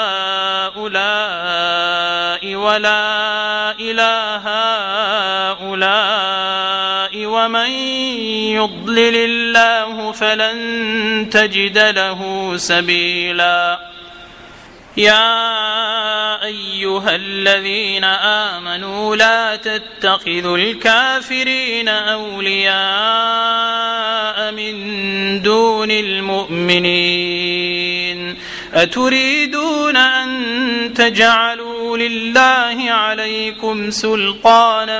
هؤلاء ولا إله هؤلاء ومن يضلل الله فلن تجد له سبيلا يا أيها الذين آمنوا لا تتخذوا الكافرين أولياء من دون المؤمنين أتريدون أن تجعلوا لله عليكم سلطانا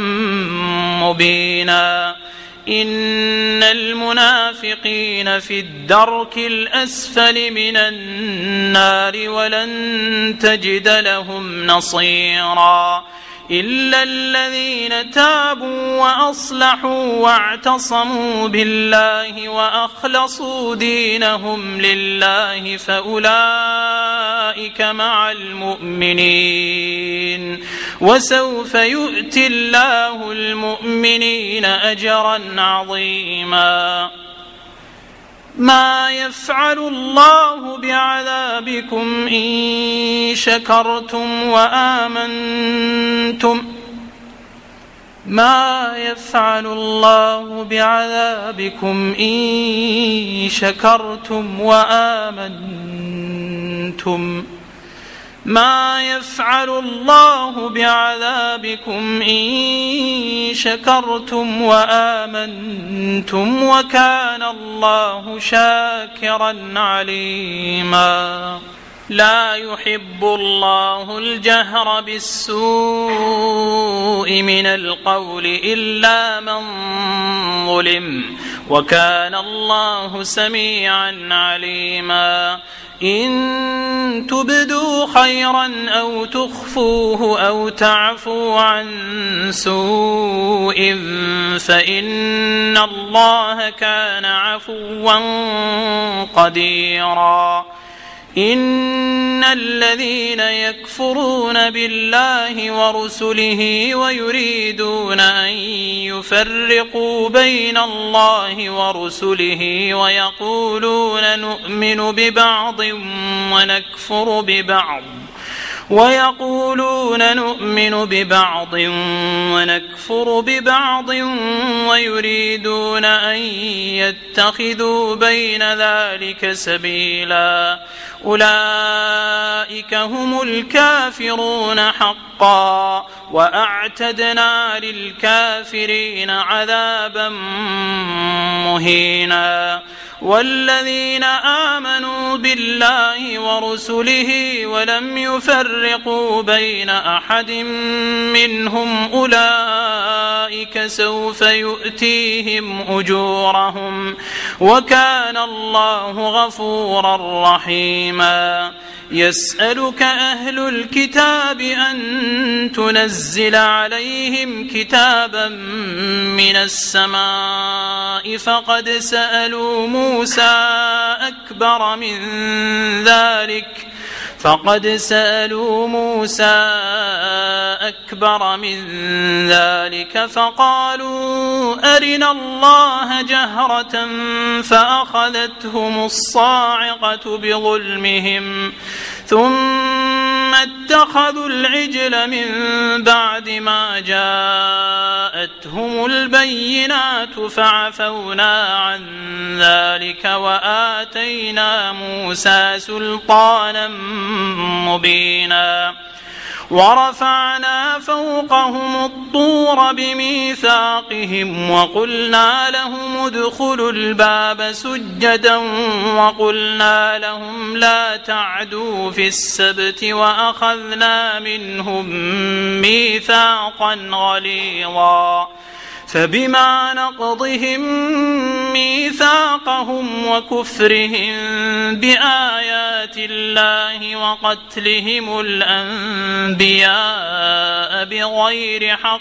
مبينا إن المنافقين في الدرك الأسفل من النار ولن تجد لهم نصيرا إلا الذين تابوا وأصلحوا واعتصموا بالله وأخلصوا دينهم لله فأولئك مع المؤمنين وسوف يؤتي الله المؤمنين أجرا عظيما ما يفعل الله بعذابكم إن شكرتم وآمنتم ما يفعل الله بعذابكم إن شكرتم وآمنتم ما يفعل الله بعذابكم إن شكرتم وآمنتم وكان الله شاكرا عليما لا يحب الله الجهر بالسوء من القول إلا من ظلم وكان الله سميعا عليما إن تبدوا خيرا أو تخفوه أو تعفوا عن سوء فإن الله كان عفوا قديرا إن الذين يكفرون بالله ورسله ويريدون أن يفرقوا بين الله ورسله ويقولون نؤمن ببعض ونكفر ببعض ويريدون أن يتخذوا بين ذلك سبيلا أولئك هم الكافرون حقا وأعتدنا للكافرين عذابا مهينا والذين آمنوا بالله ورسله ولم يفرقوا بين أحد منهم أولئك سوف يؤتيهم أجورهم وكان الله غفورا رحيما يسألك أهل الكتاب أن تنزل عليهم كتابا من السماء فقد سألوا موسى أكبر من ذلك فقالوا أرنا الله جهرة فأخذتهم الصاعقة بظلمهم ثم اتخذوا العجل من بعد ما جاءتهم البينات فعفونا عن ذلك وآتينا موسى سلطانا مبينا ورفعنا فوقهم الطور بميثاقهم وقلنا لهم ادخلوا الباب سجدا وقلنا لهم لا تعدوا في السبت وأخذنا منهم ميثاقا غليظا فبما نقضهم ميثاقهم وكفرهم بآيات الله وقتلهم الأنبياء بغير حق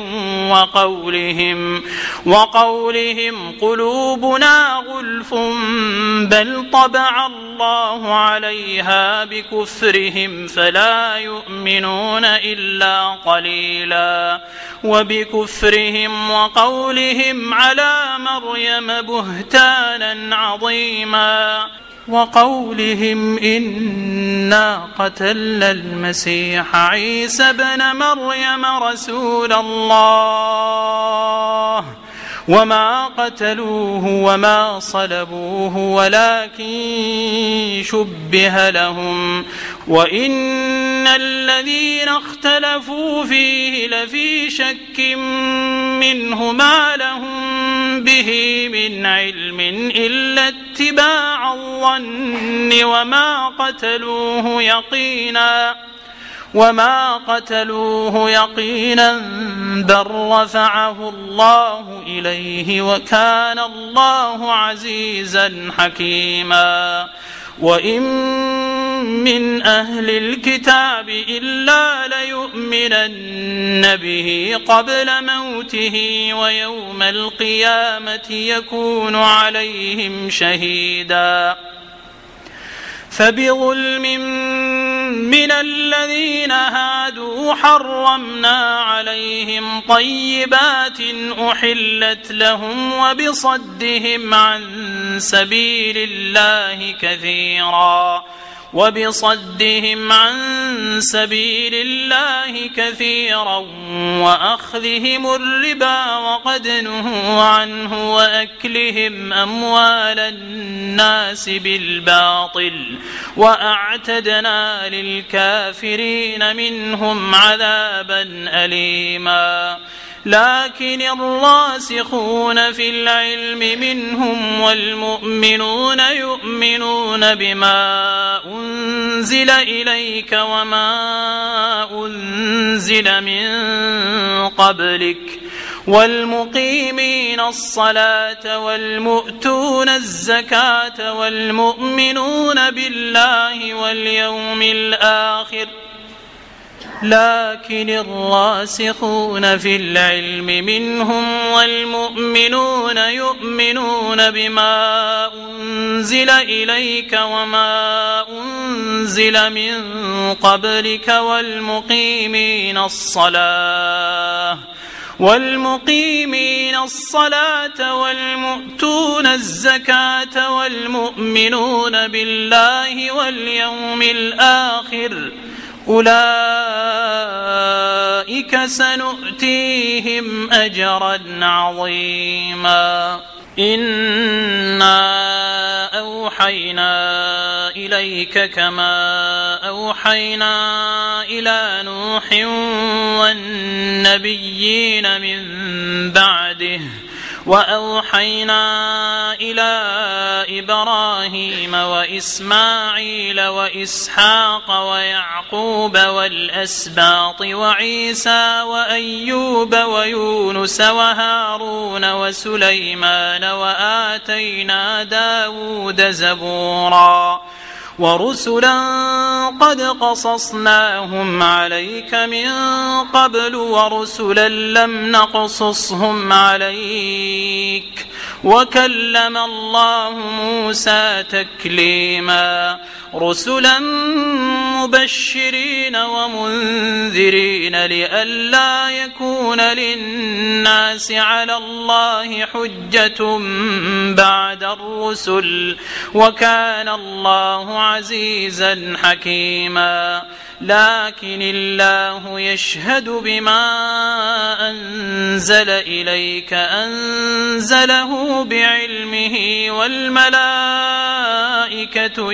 وقولهم قلوبنا غلف بل طبع الله عليها بكفرهم فلا يؤمنون إلا قليلا وبكفرهم وقولهم على مريم بهتانا عظيما وقولهم إنا قتلنا المسيح عيسى بن مريم رسول الله وما قتلوه وما صلبوه ولكن شبه لهم وإن الذين اختلفوا فيه لفي شك منه ما لهم به من علم إلا اتباع الظن وما قتلوه يقينا بل رفعه الله إليه وكان الله عزيزا حكيما وإن من أهل الكتاب إلا ليؤمنن به قبل موته ويوم القيامة يكون عليهم شهيدا فبظلم من الذين هادوا حرمنا عليهم طيبات أحلت لهم وبصدهم عن سبيل الله كثيرا وبصدهم عن سبيل الله كثيرا وأخذهم الربا وقد نهوا عنه وأكلهم أموال الناس بالباطل وأعتدنا للكافرين منهم عذابا أليما لكن الراسخون في العلم منهم والمؤمنون يؤمنون بما أنزل إليك وما أنزل من قبلك والمقيمين الصلاة والمؤتون الزكاة والمؤمنون بالله واليوم الآخر لكن الراسخون في العلم منهم والمؤمنون يؤمنون بما أنزل إليك وما أنزل من قبلك والمقيمين الصلاة والمؤتون الزكاة والمؤمنون بالله واليوم الآخر أولئك سنؤتيهم أجرا عظيما إنا أوحينا إليك كما أوحينا إلى نوح والنبيين من بعده وأوحينا إلى إبراهيم وإسماعيل وإسحاق ويعقوب والأسباط وعيسى وأيوب ويونس وهارون وسليمان وآتينا داود زبورا ورسلا قد قصصناهم عليك من قبل ورسلا لم نقصصهم عليك وكلم الله موسى تكليما رسلا مبشرين ومنذرين لئلا يكون للناس على الله حجة بعد الرسل وكان الله عزيزا حكيما لكن الله يشهد بما أنزل إليك أنزله بعلمه والملائكة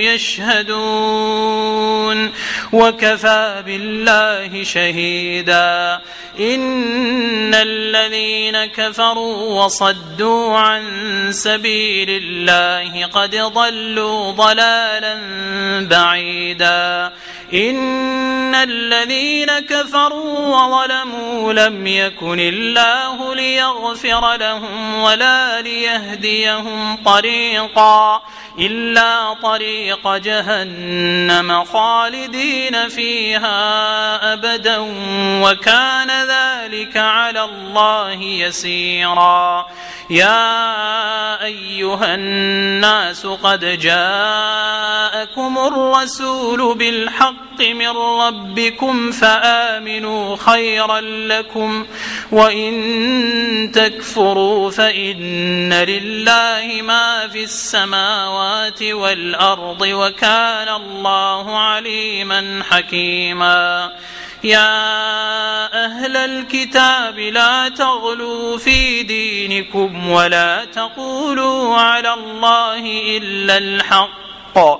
يشهدون وكفى بالله شهيدا إن الذين كفروا وصدوا عن سبيل الله قد ضلوا ضلالا بعيدا إن الذين كفروا وظلموا لم يكن الله ليغفر لهم ولا ليهديهم طريقا إلا طريق جهنم خالدين فيها أبدا وكان ذلك على الله يسيرا يا أيها الناس قد جاءكم الرسول بالحق من ربكم فآمنوا خيرا لكم وإن تكفروا فإن لله ما في السماوات والأرض وكان الله عليما حكيما يا أهل الكتاب لا تغلوا في دينكم ولا تقولوا على الله إلا الحق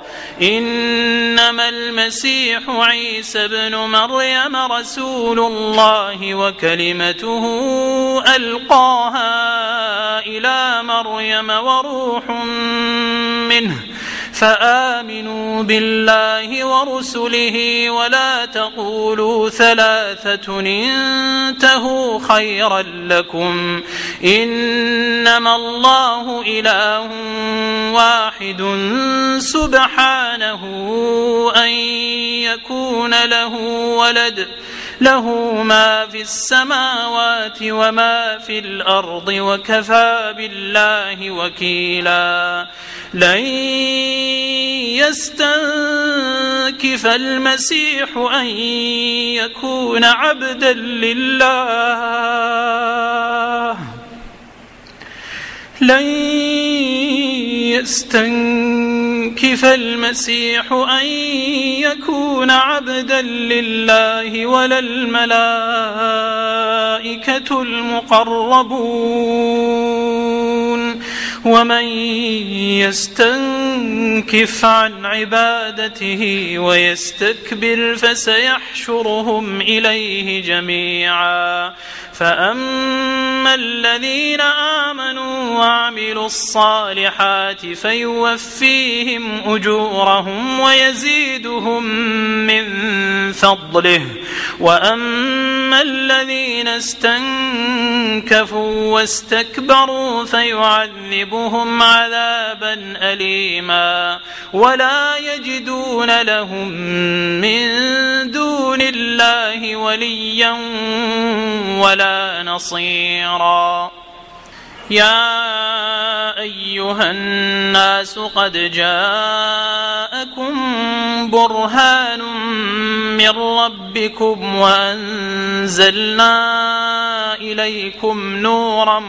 إنما المسيح عيسى بن مريم رسول الله وكلمته ألقاها إلى مريم وروح منه فآمنوا بالله ورسله ولا تقولوا ثلاثة انتهوا خيرا لكم إنما الله إله واحد سبحانه أن يكون له ولد له ما في السماوات وما في الأرض وكفى بالله وكيلا لن يستنكف المسيح أن يكون عبدا لله لن يستنكف المسيح أن يكون عبدا لله ولا الملائكة المقربون ومن يستنكف عن عبادته ويستكبر فسيحشرهم إليه جميعا فأما الذين آمنوا وعملوا الصالحات فيوفيهم أجورهم ويزيدهم من فضله وأما الذين استنكفوا واستكبروا فيعذبهم عذابا أليما ولا يجدون لهم من دون الله وليا ولا نصيرا يا أيها الناس قد جاءكم برهان من ربكم وأنزلنا إليكم نورا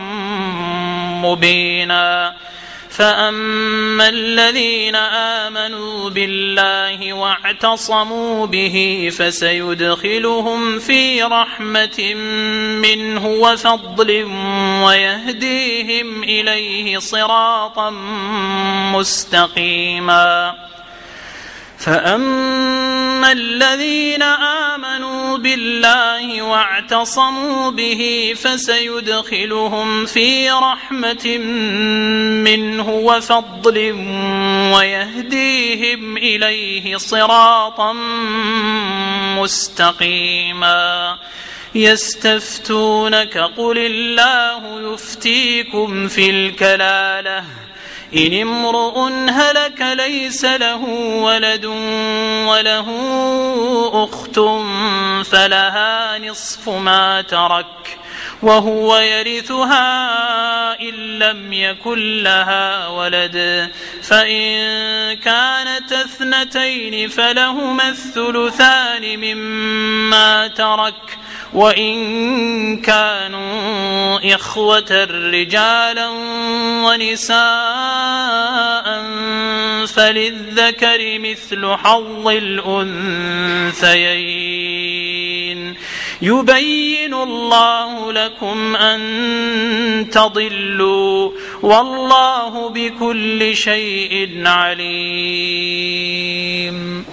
مبينا فأما الذين آمنوا بالله واعتصموا به فسيدخلهم في رحمة منه وفضل ويهديهم إليه صراطا مستقيما فأما الذين آمنوا بالله واعتصموا به فسيدخلهم في رحمة منه وفضل ويهديهم إليه صراطا مستقيما يستفتونك قل الله يفتيكم في الكلالة إن امرؤ هلك ليس له ولد وله أخت فلها نصف ما ترك وهو يرثها إن لم يكن لها ولد فإن كانت اثنتين فلهما الثلثان مما ترك وإن كانوا إخوة رجالا ونساء فللذكر مثل حظ الأنثيين يبين الله لكم أن تضلوا والله بكل شيء عليم